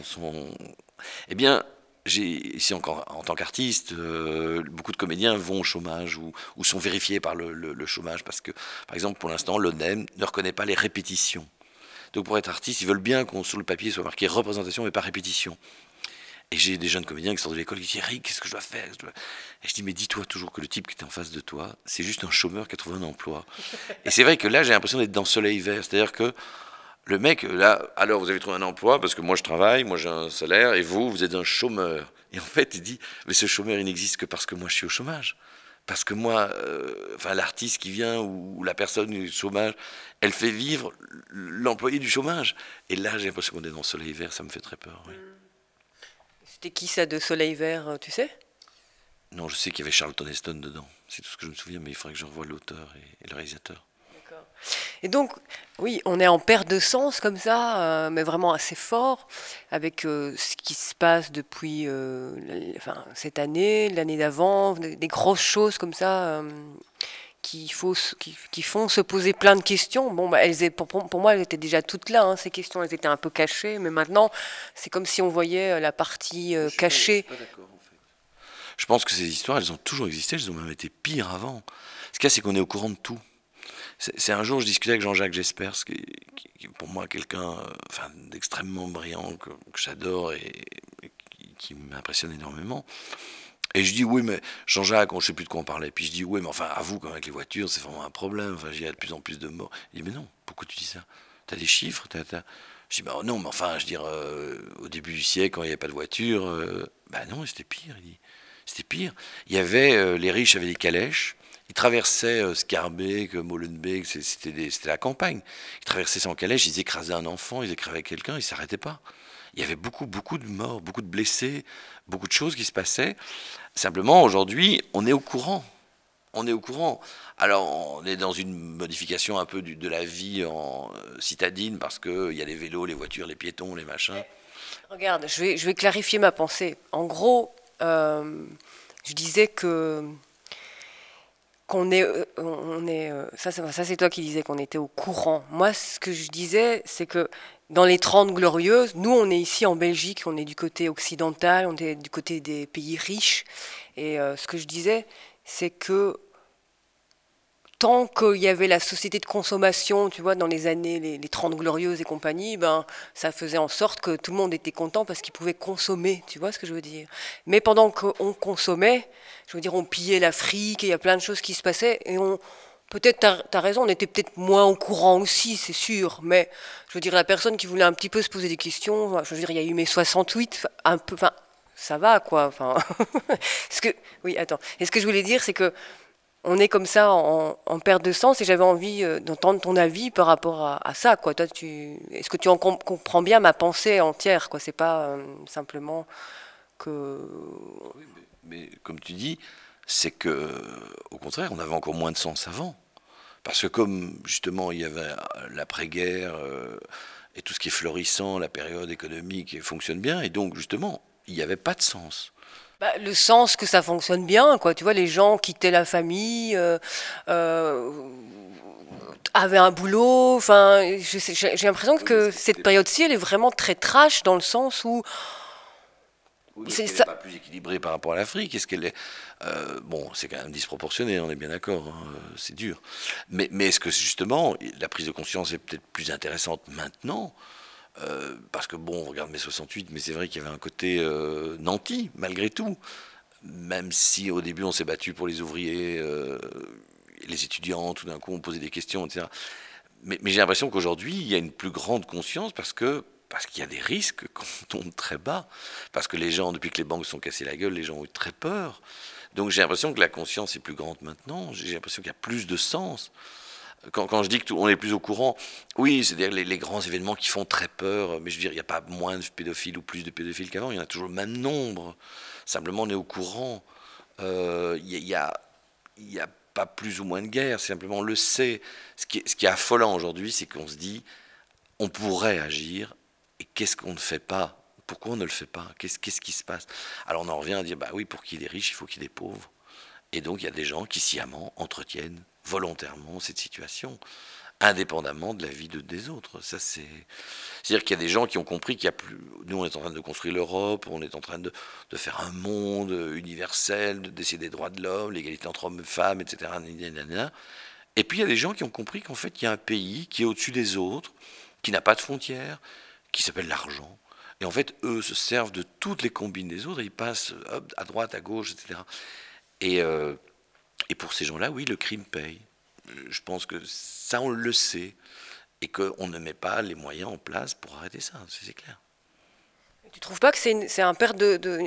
Eh bien, ici encore en tant qu'artiste, beaucoup de comédiens vont au chômage ou sont vérifiés par le chômage, parce que, par exemple, pour l'instant, l'ONEM ne reconnaît pas les répétitions. Donc pour être artiste, ils veulent bien qu'on sur le papier soit marqué représentation mais pas répétition. Et j'ai des jeunes comédiens qui sortent de l'école qui disent « Eric, qu'est-ce que je dois faire ?» Et je dis « Mais dis-toi toujours que le type qui est en face de toi, c'est juste un chômeur qui a trouvé un emploi. » Et c'est vrai que là, j'ai l'impression d'être dans Soleil Vert. C'est-à-dire que le mec, là, alors vous avez trouvé un emploi parce que moi je travaille, moi j'ai un salaire, et vous êtes un chômeur. Et en fait, il dit « Mais ce chômeur, il n'existe que parce que moi je suis au chômage. » Parce que moi, l'artiste qui vient ou la personne du chômage, elle fait vivre l'employé du chômage. Et là, j'ai l'impression qu'on est dans Soleil Vert, ça me fait très peur, oui. C'était qui ça de Soleil Vert, tu sais? Non, je sais qu'il y avait Charlton Heston dedans. C'est tout ce que je me souviens, mais il faudrait que je revoie l'auteur et le réalisateur. D'accord. Et donc, oui, on est en perte de sens comme ça, mais vraiment assez fort, avec ce qui se passe depuis cette année, l'année d'avant, des grosses choses comme ça qui font se poser plein de questions. Bon, bah, pour moi, elles étaient déjà toutes là, hein, ces questions, elles étaient un peu cachées, mais maintenant, c'est comme si on voyait la partie cachée. Je suis pas d'accord, en fait. Je pense que ces histoires, elles ont toujours existé, elles ont même été pires avant. Ce qu'il y a, c'est qu'on est au courant de tout. C'est un jour, je discutais avec Jean-Jacques Jespers, qui est pour moi quelqu'un d'extrêmement brillant, que j'adore et qui m'impressionne énormément. Et je dis, oui, mais Jean-Jacques, je ne sais plus de quoi on parlait. Puis je dis, oui, mais enfin, avoue, quand même, avec les voitures, c'est vraiment un problème. Enfin, il y a de plus en plus de morts. Il dit, mais non, pourquoi tu dis ça? Tu as des chiffres? Je dis, bah non, mais enfin, je veux dire, au début du siècle, quand il n'y avait pas de voiture, bah non, c'était pire. Il dit, c'était pire. Il y avait, les riches avaient des calèches. Ils traversaient Scarbeck, Molenbeek, c'était la campagne. Ils traversaient ça en calèche, ils écrasaient un enfant, ils écrasaient quelqu'un, ils ne s'arrêtaient pas. Il y avait beaucoup de morts, beaucoup de blessés, beaucoup de choses qui se passaient. Simplement, aujourd'hui, on est au courant. on est au courant. Alors, on est dans une modification un peu de la vie citadine, parce qu'il y a les vélos, les voitures, les piétons, les machins. Regarde, je vais clarifier ma pensée. En gros, je disais qu'on est, ça c'est toi qui disais qu'on était au courant. Moi, ce que je disais, c'est que dans les 30 glorieuses, nous, on est ici en Belgique, on est du côté occidental, on est du côté des pays riches. Et ce que je disais, c'est que tant qu'il y avait la société de consommation, tu vois, dans les années, les 30 glorieuses et compagnie, ben, ça faisait en sorte que tout le monde était content parce qu'il pouvait consommer, tu vois ce que je veux dire. Mais pendant qu'on consommait, je veux dire, on pillait l'Afrique, et il y a plein de choses qui se passaient, et peut-être, t'as raison, on était peut-être moins au courant aussi, c'est sûr, mais je veux dire, la personne qui voulait un petit peu se poser des questions, je veux dire, il y a eu mai 68, un peu, enfin, ça va, quoi, enfin, oui, attends, et ce que je voulais dire, c'est que on est comme ça en perte de sens, et j'avais envie d'entendre ton avis par rapport à ça, quoi. Toi, est-ce que tu en comprends bien ma pensée entière, quoi? C'est pas simplement que... Oui, mais comme tu dis, c'est que, au contraire, on avait encore moins de sens avant. Parce que comme, justement, il y avait l'après-guerre et tout ce qui est florissant, la période économique fonctionne bien, et donc, justement, il n'y avait pas de sens. Bah, le sens que ça fonctionne bien, quoi. Tu vois, les gens quittaient la famille, avaient un boulot. Enfin, j'ai l'impression que cette période-ci, elle est vraiment très trash dans le sens où... Oui, est-ce qu'elle n'est pas plus équilibrée par rapport à l'Afrique? Est-ce qu'elle est... bon, c'est quand même disproportionné, on est bien d'accord, hein, c'est dur. Mais est-ce que, justement, la prise de conscience est peut-être plus intéressante maintenant? Parce que bon, on regarde mai 68, mais c'est vrai qu'il y avait un côté nanti, malgré tout. Même si au début on s'est battu pour les ouvriers, les étudiants, tout d'un coup on posait des questions, etc. Mais j'ai l'impression qu'aujourd'hui il y a une plus grande conscience parce qu'il y a des risques qu'on tombe très bas. Parce que les gens, depuis que les banques se sont cassées la gueule, les gens ont eu très peur. Donc j'ai l'impression que la conscience est plus grande maintenant. J'ai l'impression qu'il y a plus de sens. Quand je dis qu'on est plus au courant, oui, c'est-à-dire les grands événements qui font très peur, mais je veux dire, il n'y a pas moins de pédophiles ou plus de pédophiles qu'avant, il y en a toujours le même nombre. Simplement, on est au courant. Il n'y a pas plus ou moins de guerre, simplement on le sait. Ce qui est affolant aujourd'hui, c'est qu'on se dit, on pourrait agir, et qu'est-ce qu'on ne fait pas? Pourquoi on ne le fait pas? Qu'est-ce qui se passe? Alors on en revient à dire, bah oui, pour qu'il y ait des riches, il faut qu'il y ait des pauvres. Et donc il y a des gens qui sciemment entretiennent volontairement cette situation, indépendamment de la vie des autres. Ça, c'est-à-dire qu'il y a des gens qui ont compris qu'il y a plus... Nous, on est en train de construire l'Europe, on est en train de faire un monde universel, d'essayer des droits de l'homme, l'égalité entre hommes et femmes, etc. Et puis, il y a des gens qui ont compris qu'en fait, il y a un pays qui est au-dessus des autres, qui n'a pas de frontières, qui s'appelle l'argent. Et en fait, eux se servent de toutes les combines des autres, et ils passent hop, à droite, à gauche, etc. Et pour ces gens-là, oui, le crime paye. Je pense que ça, on le sait, et qu'on ne met pas les moyens en place pour arrêter ça, c'est clair. Tu trouves pas que c'est un perte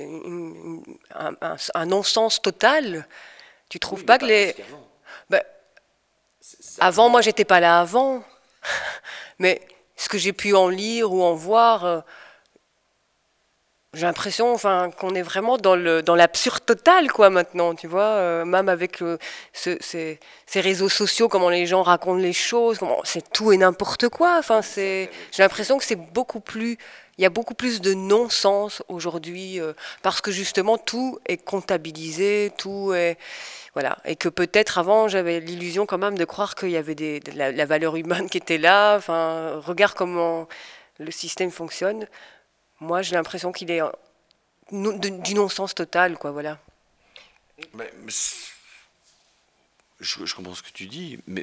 un non-sens total? Tu trouves pas que les... Ben, avant, moi, j'étais pas là avant. Mais ce que j'ai pu en lire ou en voir... j'ai l'impression, enfin, qu'on est vraiment dans l'absurde total, quoi, maintenant, tu vois, même avec ces réseaux sociaux, comment les gens racontent les choses, c'est tout et n'importe quoi. Enfin, j'ai l'impression que il y a beaucoup plus de non-sens aujourd'hui, parce que justement tout est comptabilisé, tout est, voilà, et que peut-être avant j'avais l'illusion quand même de croire qu'il y avait la valeur humaine qui était là. Enfin, regarde comment le système fonctionne. Moi, j'ai l'impression qu'il est du non-sens total, quoi, voilà. Mais je comprends ce que tu dis, mais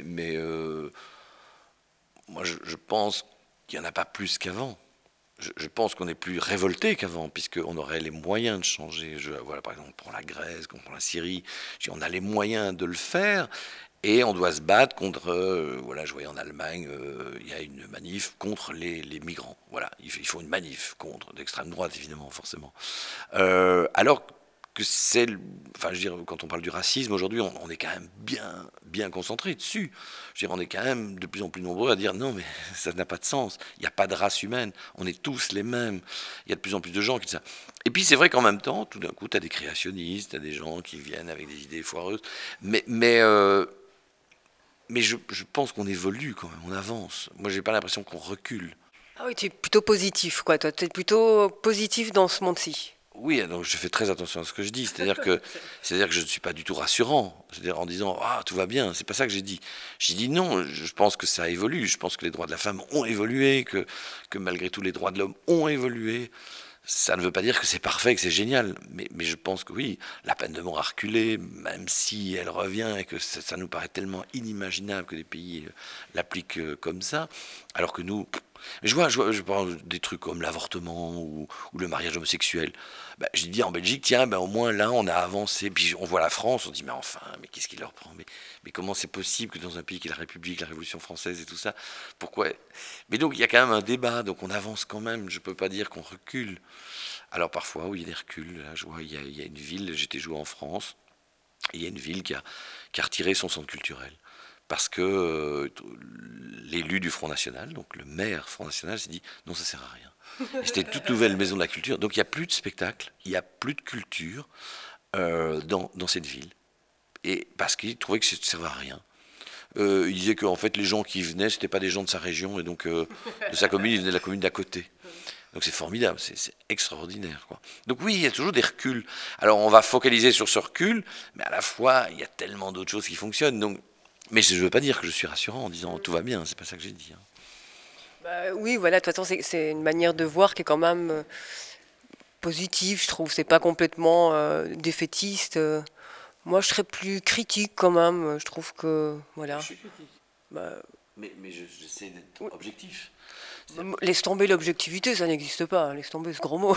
moi, je pense qu'il n'y en a pas plus qu'avant. Je pense qu'on est plus révolté qu'avant, puisqu'on aurait les moyens de changer. Voilà, par exemple, on prend la Grèce, on prend la Syrie, on a les moyens de le faire. Et on doit se battre contre, voilà, je voyais en Allemagne, il y a une manif contre les migrants. Voilà, il faut une manif contre, d'extrême droite évidemment, forcément. Alors que c'est, enfin, je veux dire, quand on parle du racisme aujourd'hui, on est quand même bien concentré dessus. Je veux dire, on est quand même de plus en plus nombreux à dire non, mais ça n'a pas de sens. Il n'y a pas de race humaine. On est tous les mêmes. Il y a de plus en plus de gens qui disent ça. Et puis c'est vrai qu'en même temps, tout d'un coup, tu as des créationnistes, tu as des gens qui viennent avec des idées foireuses. Mais je pense qu'on évolue quand même, on avance. Moi, j'ai pas l'impression qu'on recule. Ah oui, tu es plutôt positif, quoi. Toi, tu es plutôt positif dans ce monde-ci. Oui, donc je fais très attention à ce que je dis. C'est-à-dire que je ne suis pas du tout rassurant. C'est-à-dire en disant tout va bien. C'est pas ça que j'ai dit. J'ai dit non. Je pense que ça évolue. Je pense que les droits de la femme ont évolué, que malgré tout les droits de l'homme ont évolué. Ça ne veut pas dire que c'est parfait, que c'est génial, mais je pense que oui, la peine de mort a reculé, même si elle revient et que ça nous paraît tellement inimaginable que des pays l'appliquent comme ça, alors que nous... Je parle des trucs comme l'avortement ou le mariage homosexuel. J'ai dit en Belgique, tiens, au moins là, on a avancé. Puis on voit la France, on dit, mais enfin, mais qu'est-ce qui leur prend ? Mais comment c'est possible que dans un pays qui est la République, la Révolution française et tout ça, pourquoi ? Mais donc, il y a quand même un débat, donc on avance quand même. Je ne peux pas dire qu'on recule. Alors parfois, oui, il y a des reculs. Là, je vois, il y a une ville, j'étais joué en France, et il y a une ville qui a retiré son centre culturel. Parce que l'élu du Front National, donc le maire Front National, s'est dit non, ça sert à rien. Et c'était une toute nouvelle maison de la culture. Donc il n'y a plus de spectacle, il n'y a plus de culture dans cette ville. Et parce qu'il trouvait que ça ne servait à rien. Il disait qu'en fait les gens qui venaient, ce n'étaient pas des gens de sa région, et donc de sa commune, ils venaient de la commune d'à côté. Donc c'est formidable, c'est extraordinaire, quoi. Donc oui, il y a toujours des reculs. Alors on va focaliser sur ce recul, mais à la fois, il y a tellement d'autres choses qui fonctionnent. Donc, mais je ne veux pas dire que je suis rassurant en disant tout va bien, c'est pas ça que j'ai dit. Oui, voilà, de toute façon, c'est une manière de voir qui est quand même positive, je trouve. C'est pas complètement défaitiste. Moi, je serais plus critique quand même. Je trouve que, voilà. Je suis critique. Mais j'essaie d'être objectif. Laisse tomber l'objectivité, ça n'existe pas. Laisse tomber ce gros mot.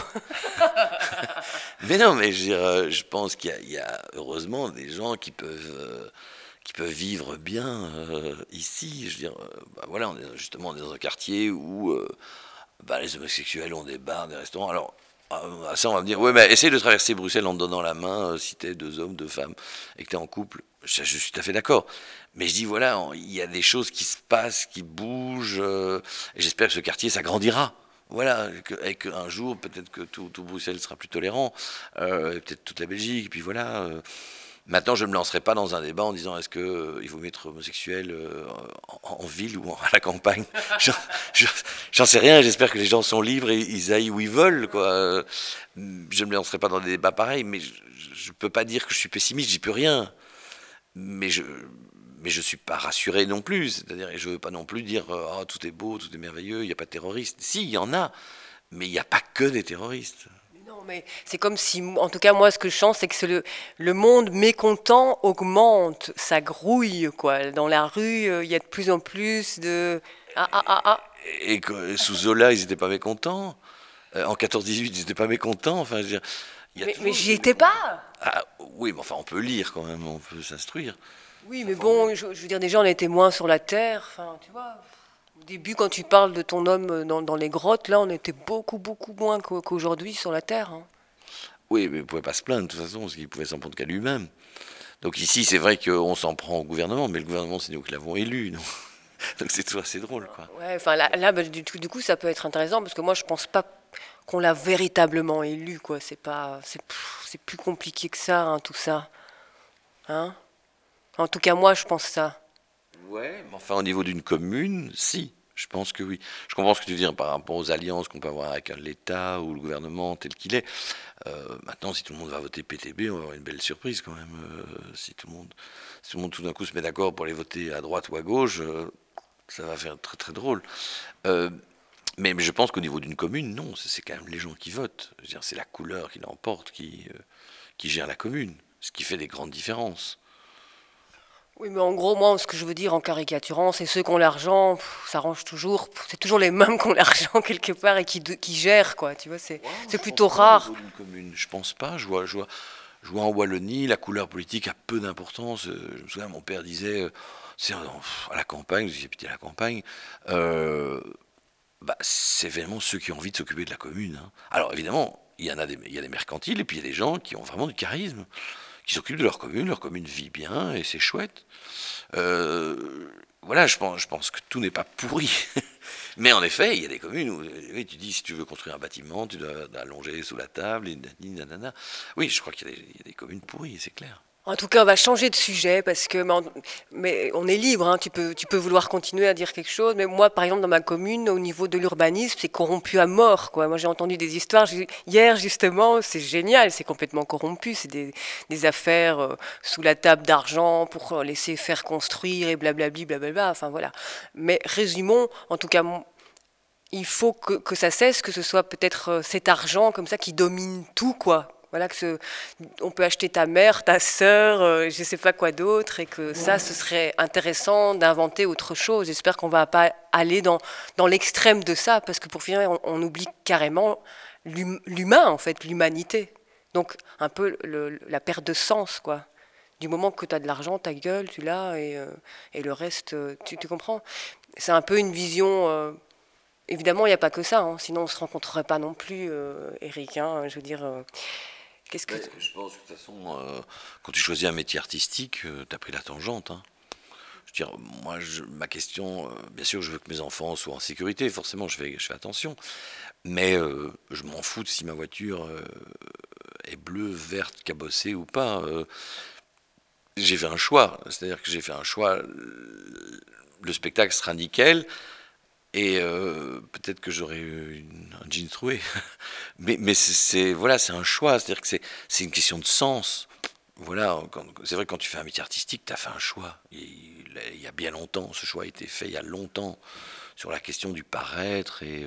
Mais non, mais je pense qu'il y a heureusement des gens qui peuvent vivre bien ici. Je veux dire, voilà, on est justement dans un quartier où les homosexuels ont des bars, des restaurants. Alors, à ça, on va me dire, ouais, mais essaye de traverser Bruxelles en te donnant la main si t'es 2 hommes, 2 femmes, et que t'es en couple. Je suis tout à fait d'accord. Mais je dis, voilà, il y a des choses qui se passent, qui bougent, et j'espère que ce quartier s'agrandira. Voilà, et qu'un jour, peut-être que tout Bruxelles sera plus tolérant, peut-être toute la Belgique, et puis voilà. Maintenant, je ne me lancerai pas dans un débat en disant est-ce qu'il faut mettre homosexuel en ville ou à la campagne. J'en sais rien, j'espère que les gens sont libres et ils aillent où ils veulent, quoi. Je ne me lancerai pas dans des débats pareils, mais je ne peux pas dire que je suis pessimiste, j'y peux rien. Mais je suis pas rassuré non plus, c'est-à-dire je veux pas non plus dire tout est beau, tout est merveilleux, il n'y a pas de terroristes. Si, il y en a, mais il n'y a pas que des terroristes. Non, mais c'est comme si, en tout cas moi ce que je sens, c'est que le monde mécontent augmente, ça grouille, quoi. Dans la rue, il y a de plus en plus de... Et sous Zola, ils n'étaient pas mécontents. En 14-18, ils n'étaient pas mécontents. Enfin, je veux dire, mais j'y étais pas. Oui, mais enfin, on peut lire quand même, on peut s'instruire. Oui, mais bon, je veux dire, déjà, on était moins sur la terre. Enfin, tu vois, au début, quand tu parles de ton homme dans les grottes, là, on était beaucoup, beaucoup moins qu'aujourd'hui sur la terre. Hein. Oui, mais il ne pouvait pas se plaindre, de toute façon, parce qu'il pouvait s'en prendre qu'à lui-même. Donc ici, c'est vrai qu'on s'en prend au gouvernement, mais le gouvernement, c'est nous qui l'avons élu, non ? Donc c'est toujours assez drôle, quoi. Ouais, enfin, là du coup, ça peut être intéressant, parce que moi, je pense pas qu'on l'a véritablement élu, quoi. C'est plus compliqué que ça, hein, tout ça. Hein ? En tout cas, moi, je pense ça. Ouais, mais enfin, au niveau d'une commune, si. Je pense que oui. Je comprends ce que tu veux dire par rapport aux alliances qu'on peut avoir avec l'État ou le gouvernement tel qu'il est. Maintenant, si tout le monde va voter PTB, on va avoir une belle surprise quand même. Si tout le monde tout d'un coup se met d'accord pour aller voter à droite ou à gauche, ça va faire très très drôle. Mais je pense qu'au niveau d'une commune, non, c'est quand même les gens qui votent. Je veux dire, c'est la couleur qui l'emporte, qui gère la commune, ce qui fait des grandes différences. Oui, mais en gros, moi, ce que je veux dire en caricaturant, c'est ceux qui ont l'argent, ça arrange toujours. C'est toujours les mêmes qui ont l'argent quelque part et qui gèrent, quoi. Tu vois, c'est plutôt rare. Je pense pas. Je vois en Wallonie, la couleur politique a peu d'importance. Je me souviens, mon père disait, c'est à la campagne, vous habitez à la campagne, c'est vraiment ceux qui ont envie de s'occuper de la commune. Hein. Alors évidemment, il y a des mercantiles, et puis il y a des gens qui ont vraiment du charisme, qui s'occupent de leur commune vit bien, et c'est chouette. Voilà, je pense que tout n'est pas pourri. Mais en effet, il y a des communes où oui, tu dis, si tu veux construire un bâtiment, tu dois allonger sous la table, et nanana. Oui, je crois qu'il y a des communes pourries, c'est clair. En tout cas, on va changer de sujet parce que mais on est libre. Hein, tu peux vouloir continuer à dire quelque chose. Mais moi, par exemple, dans ma commune, au niveau de l'urbanisme, c'est corrompu à mort, quoi. Moi, j'ai entendu des histoires hier, justement. C'est génial, c'est complètement corrompu. C'est des affaires sous la table d'argent pour laisser faire construire et blablabli, blablabla. Enfin voilà. Mais résumons, en tout cas. Il faut que ça cesse, que ce soit peut-être cet argent comme ça qui domine tout, quoi. Voilà, on peut acheter ta mère, ta sœur, je ne sais pas quoi d'autre, et que ça, ce serait intéressant d'inventer autre chose. J'espère qu'on ne va pas aller dans l'extrême de ça, parce que pour finir, on oublie carrément l'humain, en fait, l'humanité. Donc, un peu la perte de sens, quoi. Du moment que tu as de l'argent, ta gueule, tu l'as, et le reste, tu comprends. C'est un peu une vision... évidemment, il n'y a pas que ça, hein, sinon on ne se rencontrerait pas non plus, Eric. Hein, je veux dire... Je pense que de toute façon, quand tu choisis un métier artistique, tu as pris la tangente. Hein. Je veux dire, moi, ma question, bien sûr, je veux que mes enfants soient en sécurité, forcément, je fais attention. Mais je m'en fous de si ma voiture est bleue, verte, cabossée ou pas. J'ai fait un choix, c'est-à-dire que j'ai fait un choix. Le spectacle sera nickel. Et peut-être que j'aurais eu un jean troué. mais c'est un choix, c'est-à-dire que c'est une question de sens. Voilà, c'est vrai que quand tu fais un métier artistique, tu as fait un choix. Il y a bien longtemps, ce choix a été fait il y a longtemps sur la question du paraître. Et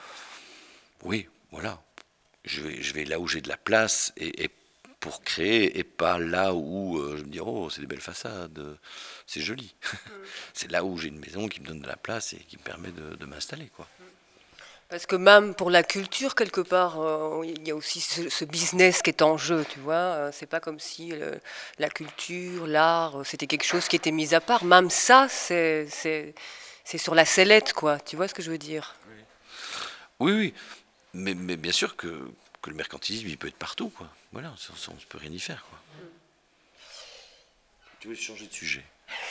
oui, voilà. Je vais là où j'ai de la place et pour créer, et pas là où je me dis oh c'est des belles façades, c'est joli. C'est là où j'ai une maison qui me donne de la place et qui me permet de m'installer, quoi. Parce que même pour la culture, quelque part, il y a aussi ce business qui est en jeu, tu vois. C'est pas comme si la culture, l'art, c'était quelque chose qui était mis à part. Même ça, c'est sur la sellette, quoi. Tu vois ce que je veux dire? Oui. Mais bien sûr que le mercantilisme, il peut être partout, quoi. Voilà, on ne peut rien y faire, quoi. Tu veux changer de sujet?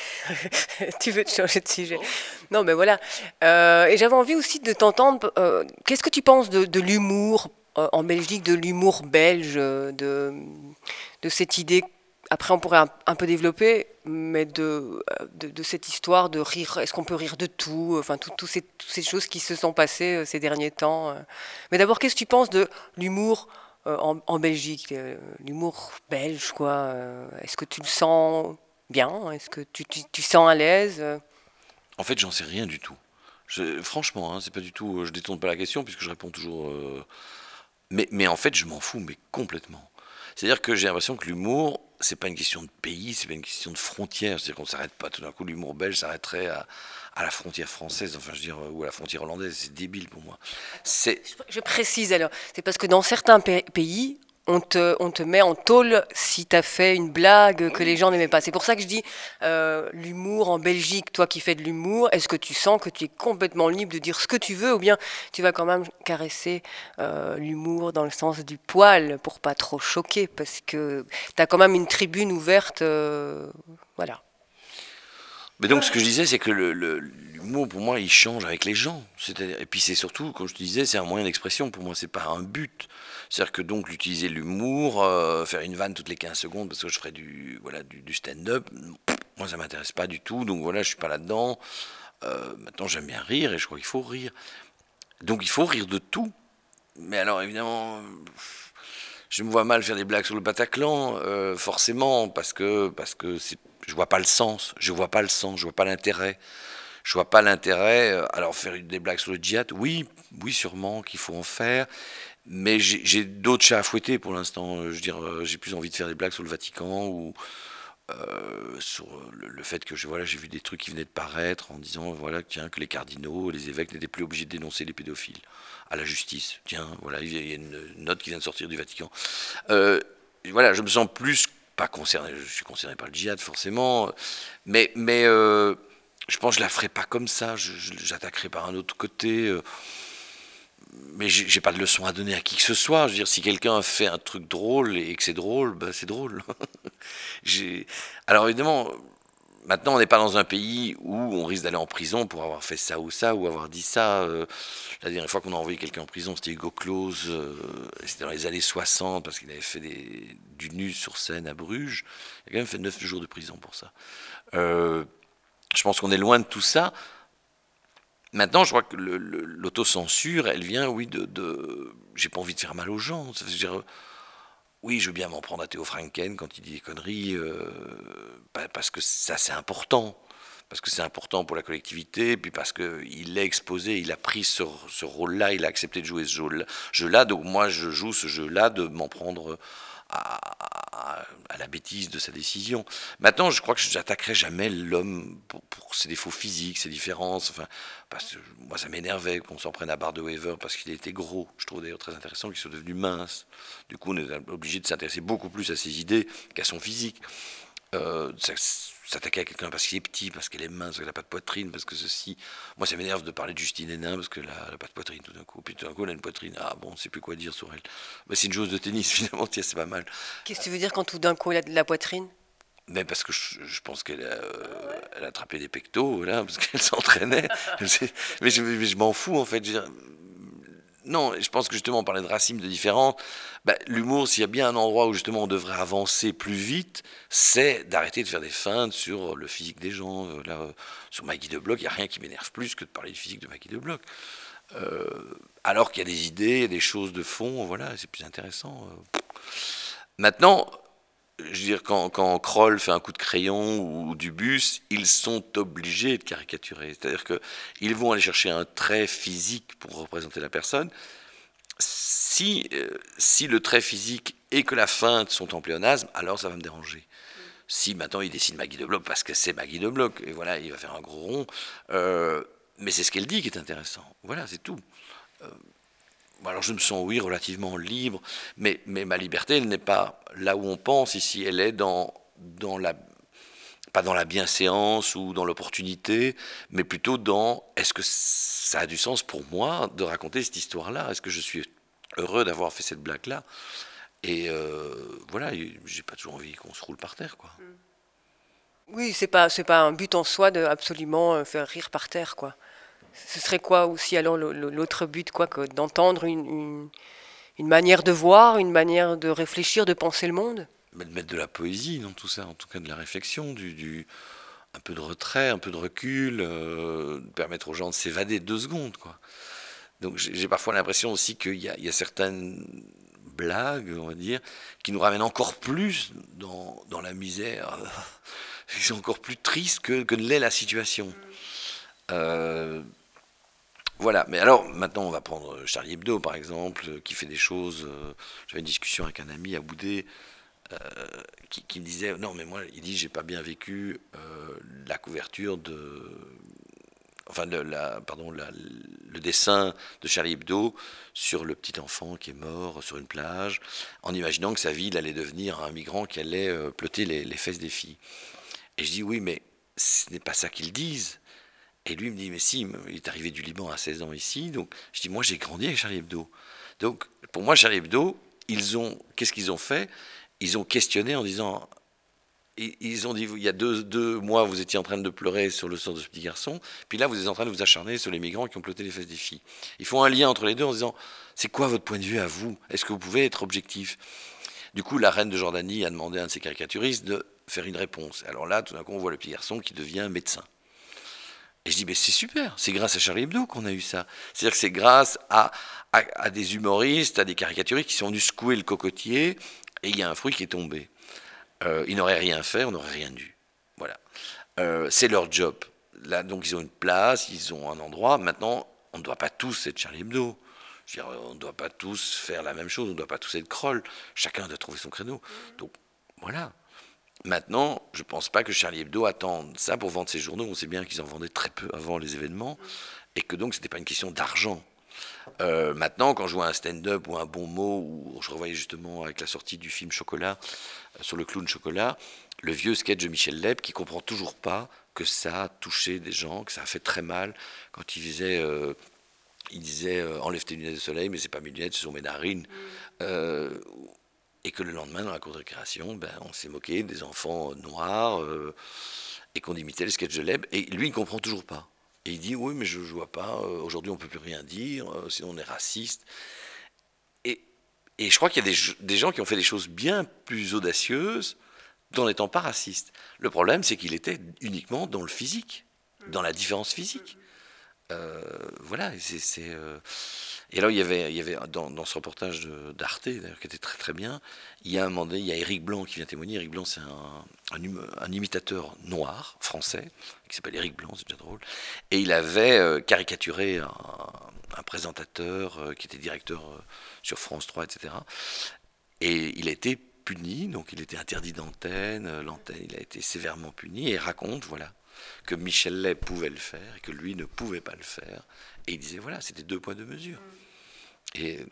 Tu veux te changer de sujet? Non, mais voilà. Et j'avais envie aussi de t'entendre. Qu'est-ce que tu penses de l'humour en Belgique, de l'humour belge, de cette idée? Après, on pourrait un peu développer, mais de cette histoire de rire. Est-ce qu'on peut rire de tout? Enfin, toutes ces choses qui se sont passées ces derniers temps. Mais d'abord, qu'est-ce que tu penses de l'humour en Belgique, l'humour belge, quoi? Est-ce que tu le sens bien? Est-ce que tu sens à l'aise? En fait, j'en sais rien du tout. Franchement, hein, c'est pas du tout. Je détourne pas la question puisque je réponds toujours. Mais en fait, je m'en fous, mais complètement. C'est-à-dire que j'ai l'impression que l'humour, c'est pas une question de pays, c'est pas une question de frontières. C'est-à-dire qu'on s'arrête pas tout d'un coup. L'humour belge s'arrêterait à la frontière française, enfin, je veux dire, ou à la frontière hollandaise. C'est débile pour moi. Je précise alors. C'est parce que dans certains pays, on te met en tôle si tu as fait une blague que les gens n'aimaient pas. C'est pour ça que je dis l'humour en Belgique, toi qui fais de l'humour, est-ce que tu sens que tu es complètement libre de dire ce que tu veux, ou bien tu vas quand même caresser l'humour dans le sens du poil pour pas trop choquer, parce que tu as quand même une tribune ouverte, voilà. Mais donc ce que je disais, c'est que l'humour pour moi il change avec les gens. Et puis c'est surtout, comme je te disais, c'est un moyen d'expression. Pour moi, c'est pas un but. C'est-à-dire que donc l'utiliser l'humour, faire une vanne toutes les 15 secondes parce que je ferais du stand-up, moi ça m'intéresse pas du tout. Donc voilà, je suis pas là-dedans. Maintenant j'aime bien rire et je crois qu'il faut rire. Donc il faut rire de tout. Mais alors évidemment, je me vois mal faire des blagues sur le Bataclan, forcément, parce que je vois pas le sens, je vois pas l'intérêt. Je vois pas l'intérêt. Alors faire des blagues sur le djihad, oui, sûrement qu'il faut en faire. Mais j'ai d'autres chats à fouetter pour l'instant. Je veux dire, j'ai plus envie de faire des blagues sur le Vatican ou sur le fait que j'ai vu des trucs qui venaient de paraître en disant que les cardinaux, les évêques n'étaient plus obligés de dénoncer les pédophiles à la justice. Tiens, voilà, il y a une note qui vient de sortir du Vatican. Voilà, je me sens plus pas concerné. Je suis concerné par le djihad forcément, mais je pense que je la ferai pas comme ça. J'attaquerai par un autre côté. mais j'ai pas de leçon à donner à qui que ce soit. Je veux dire, si quelqu'un fait un truc drôle et que c'est drôle, ben c'est drôle. Alors évidemment, maintenant on n'est pas dans un pays où on risque d'aller en prison pour avoir fait ça, ou avoir dit ça. La dernière fois qu'on a envoyé quelqu'un en prison, c'était Hugo Claus, c'était dans les années 60, parce qu'il avait fait du nu sur scène à Bruges. Il a quand même fait 9 jours de prison pour ça. Je pense qu'on est loin de tout ça. Maintenant, je crois que l'autocensure, elle vient, oui, j'ai pas envie de faire mal aux gens. Ça veut dire, oui, je veux bien m'en prendre à Théo Franken quand il dit des conneries, parce que ça, c'est important. Parce que c'est important pour la collectivité, puis parce qu'il est exposé, il a pris ce rôle-là, il a accepté de jouer ce jeu-là. Donc moi, je joue ce jeu-là de m'en prendre à la bêtise de sa décision. Maintenant, je crois que je n'attaquerai jamais l'homme pour ses défauts physiques, ses différences. Enfin, parce que moi, ça m'énervait qu'on s'en prenne à Bart de Wever parce qu'il était gros. Je trouve d'ailleurs très intéressant qu'il soit devenu mince. Du coup, on est obligé de s'intéresser beaucoup plus à ses idées qu'à son physique. S'attaquer à quelqu'un parce qu'il est petit, parce qu'elle est mince, parce qu'elle n'a pas de poitrine, parce que ceci. Moi, ça m'énerve de parler de Justine Hénin parce qu'elle n'a pas de poitrine tout d'un coup. Puis tout d'un coup, elle a une poitrine. Ah bon, on ne sait plus quoi dire sur elle. Mais c'est une joueuse de tennis, finalement, tiens, c'est pas mal. Qu'est-ce que tu veux dire quand tout d'un coup, elle a de la poitrine? Mais parce que je pense qu'elle a attrapé des pectos, là, parce qu'elle s'entraînait. mais je m'en fous, en fait. Non, je pense que justement, on parlait de racisme, de différence. L'humour, s'il y a bien un endroit où justement on devrait avancer plus vite, c'est d'arrêter de faire des feintes sur le physique des gens. Sur Maggie de Bloch, il n'y a rien qui m'énerve plus que de parler du physique de Maggie de Bloch. Alors qu'il y a des idées, des choses de fond, voilà, c'est plus intéressant. Maintenant, je veux dire, quand Kroll fait un coup de crayon ou du bus, ils sont obligés de caricaturer. C'est-à-dire qu'ils vont aller chercher un trait physique pour représenter la personne. Si le trait physique et que la feinte sont en pléonasme, alors ça va me déranger. Si maintenant il dessine Maggie de Bloch parce que c'est Maggie de Bloch, et voilà, il va faire un gros rond. Mais c'est ce qu'elle dit qui est intéressant. Voilà, c'est tout. Alors je me sens, oui, relativement libre, mais ma liberté, elle n'est pas là où on pense ici, elle est pas dans la bienséance ou dans l'opportunité, mais plutôt dans, est-ce que ça a du sens pour moi de raconter cette histoire-là? Est-ce que je suis heureux d'avoir fait cette blague-là? Et voilà, j'ai pas toujours envie qu'on se roule par terre, quoi. Oui, c'est pas un but en soi de absolument faire rire par terre, quoi. Ce serait quoi aussi alors l'autre but, quoi, que d'entendre une manière de voir, une manière de réfléchir, de penser le monde? De mettre de la poésie dans tout ça, en tout cas de la réflexion, un peu de retrait, un peu de recul, de permettre aux gens de s'évader 2 secondes, quoi. Donc j'ai parfois l'impression aussi qu'il y a certaines blagues, on va dire, qui nous ramènent encore plus dans la misère, qui sont encore plus tristes que ne l'est la situation. Voilà, mais alors maintenant on va prendre Charlie Hebdo par exemple, qui fait des choses. J'avais une discussion avec un ami à Boudet qui me disait non, mais moi, il dit j'ai pas bien vécu la couverture le dessin de Charlie Hebdo sur le petit enfant qui est mort sur une plage, en imaginant que sa vie il allait devenir un migrant qui allait plotter les fesses des filles. Et je dis oui, mais ce n'est pas ça qu'ils disent. Et lui me dit, mais si, il est arrivé du Liban à 16 ans ici, donc je dis, moi j'ai grandi avec Charlie Hebdo. Donc pour moi, Charlie Hebdo, qu'est-ce qu'ils ont fait? Ils ont questionné en disant, ils ont dit, il y a deux mois, vous étiez en train de pleurer sur le sort de ce petit garçon, puis là, vous êtes en train de vous acharner sur les migrants qui ont ploté les fesses des filles. Ils font un lien entre les deux en disant, c'est quoi votre point de vue à vous? Est-ce que vous pouvez être objectif? Du coup, la reine de Jordanie a demandé à un de ses caricaturistes de faire une réponse. Alors là, tout d'un coup, on voit le petit garçon qui devient médecin. Et je dis, mais c'est super, c'est grâce à Charlie Hebdo qu'on a eu ça. C'est-à-dire que c'est grâce à des humoristes, à des caricaturistes qui sont venus secouer le cocotier, et il y a un fruit qui est tombé. Ils n'auraient rien fait, on n'aurait rien dû. Voilà. C'est leur job. Là, donc ils ont une place, ils ont un endroit. Maintenant, on ne doit pas tous être Charlie Hebdo. Je veux dire, on ne doit pas tous faire la même chose, on ne doit pas tous être Kroll. Chacun doit trouver son créneau. Donc, voilà. Maintenant, je ne pense pas que Charlie Hebdo attende ça pour vendre ses journaux. On sait bien qu'ils en vendaient très peu avant les événements et que donc ce n'était pas une question d'argent. Maintenant, quand je vois un stand-up ou un bon mot, ou je revoyais justement avec la sortie du film Chocolat, sur le clown Chocolat, le vieux sketch de Michel Leb qui ne comprend toujours pas que ça a touché des gens, que ça a fait très mal quand il faisait il disait enlève tes lunettes de soleil, mais c'est pas mes lunettes, ce sont mes narines. Et que le lendemain, dans la cour de récréation, on s'est moqué des enfants noirs et qu'on imitait les sketchs de Leb. Et lui, il ne comprend toujours pas. Et il dit oui, mais je ne vois pas. Aujourd'hui, on ne peut plus rien dire, sinon on est raciste. Et je crois qu'il y a des gens qui ont fait des choses bien plus audacieuses tout en n'étant pas racistes. Le problème, c'est qu'il était uniquement dans le physique, dans la différence physique. Voilà. Et alors, il y avait dans ce reportage d'Arte, d'ailleurs, qui était très très bien, il y a un moment donné, il y a Éric Blanc qui vient témoigner. Éric Blanc, c'est un imitateur noir, français, qui s'appelle Éric Blanc, c'est déjà drôle. Et il avait caricaturé un présentateur qui était directeur sur France 3, etc. Et il a été puni, donc il était interdit d'antenne, il a été sévèrement puni, et il raconte, voilà, que Michel Leb pouvait le faire, et que lui ne pouvait pas le faire. Et il disait, voilà, c'était 2 poids 2 mesures. Et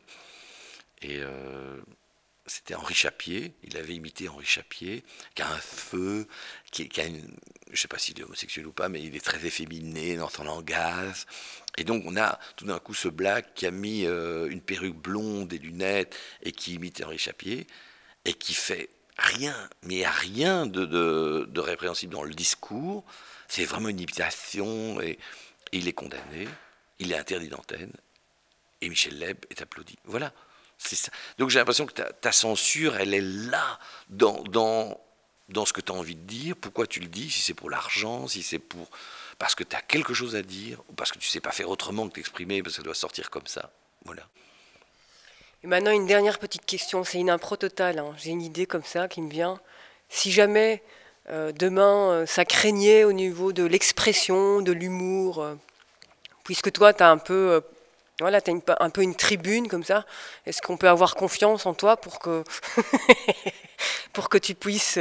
c'était Henri Chapier, il avait imité Henri Chapier, qui a un feu, qui a une, je ne sais pas s'il est homosexuel ou pas, mais il est très efféminé dans son langage. Et donc on a tout d'un coup ce black qui a mis une perruque blonde, des lunettes, et qui imite Henri Chapier, et qui fait rien, mais il n'y a rien de répréhensible dans le discours. C'est vraiment une imitation, et il est condamné, il est interdit d'antenne, et Michel Leb est applaudi. Voilà, c'est ça. Donc j'ai l'impression que ta censure, elle est là, dans ce que tu as envie de dire. Pourquoi tu le dis, si c'est pour l'argent, si c'est parce que tu as quelque chose à dire, ou parce que tu ne sais pas faire autrement que t'exprimer, parce que ça doit sortir comme ça. Voilà. Et maintenant, une dernière petite question, c'est une impro totale. J'ai une idée comme ça qui me vient. Si jamais demain, ça craignait au niveau de l'expression, de l'humour, puisque toi, tu as un peu... Voilà, tu as un peu une tribune comme ça. Est-ce qu'on peut avoir confiance en toi pour que, pour que tu puisses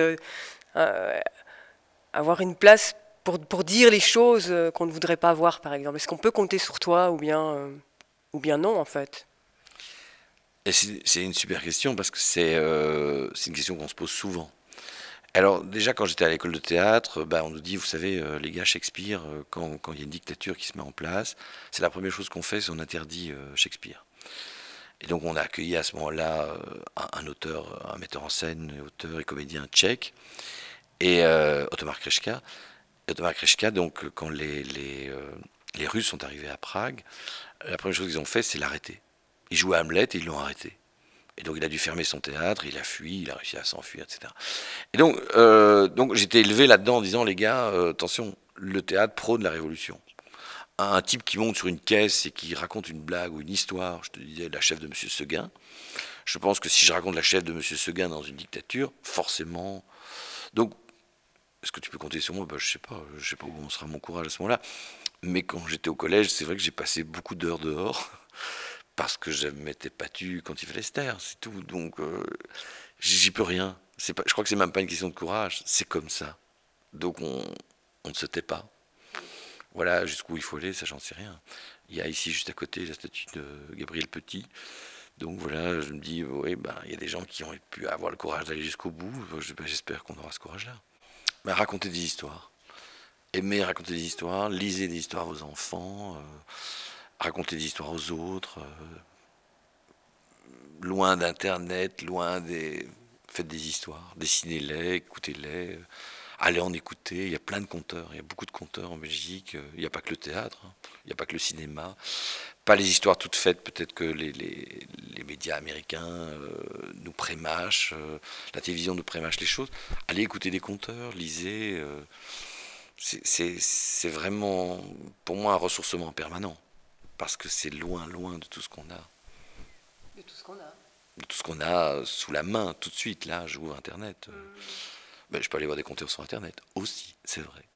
avoir une place pour dire les choses qu'on ne voudrait pas voir, par exemple? Est-ce qu'on peut compter sur toi ou bien non, en fait? Et c'est une super question parce que c'est une question qu'on se pose souvent. Alors déjà, quand j'étais à l'école de théâtre, on nous dit, vous savez, les gars, Shakespeare, quand il y a une dictature qui se met en place, c'est la première chose qu'on fait, c'est on interdit Shakespeare. Et donc on a accueilli à ce moment-là un auteur, un metteur en scène, auteur et comédien tchèque, et Otomar Kreška. Et Otomar Kreška, donc quand les Russes sont arrivés à Prague, la première chose qu'ils ont fait, c'est l'arrêter. Il jouait Hamlet et ils l'ont arrêté. Et donc il a dû fermer son théâtre, il a fui, il a réussi à s'enfuir, etc. Et donc j'étais élevé là-dedans en disant, les gars, attention, le théâtre prône la révolution. Un type qui monte sur une caisse et qui raconte une blague ou une histoire, je te disais la chef de M. Seguin, je pense que si je raconte la chef de M. Seguin dans une dictature, forcément... Donc, est-ce que tu peux compter sur moi? Je sais pas où en sera mon courage à ce moment-là. Mais quand j'étais au collège, c'est vrai que j'ai passé beaucoup d'heures dehors, parce que je m'étais battu quand il fallait se taire, c'est tout. Donc, j'y peux rien. Je crois que c'est même pas une question de courage, c'est comme ça. Donc, on ne se tait pas. Voilà, jusqu'où il faut aller, ça, j'en sais rien. Il y a ici, juste à côté, la statue de Gabriel Petit. Donc, voilà, je me dis, oui, il y a des gens qui ont pu avoir le courage d'aller jusqu'au bout. J'espère qu'on aura ce courage-là. Raconter des histoires. Aimez raconter des histoires, lisez des histoires aux enfants, racontez des histoires aux autres, loin d'Internet, faites des histoires, dessinez-les, écoutez-les, allez en écouter, il y a plein de conteurs, il y a beaucoup de conteurs en Belgique, il n'y a pas que le théâtre, il n'y a pas que le cinéma, pas les histoires toutes faites, peut-être que les médias américains nous prémâchent, la télévision nous prémâche les choses, allez écouter des conteurs, lisez, c'est vraiment pour moi un ressourcement permanent. Parce que c'est loin de tout ce qu'on a. De tout ce qu'on a. De tout ce qu'on a sous la main, tout de suite. Là, j'ouvre Internet. Je peux aller voir des conteurs sur Internet aussi, c'est vrai.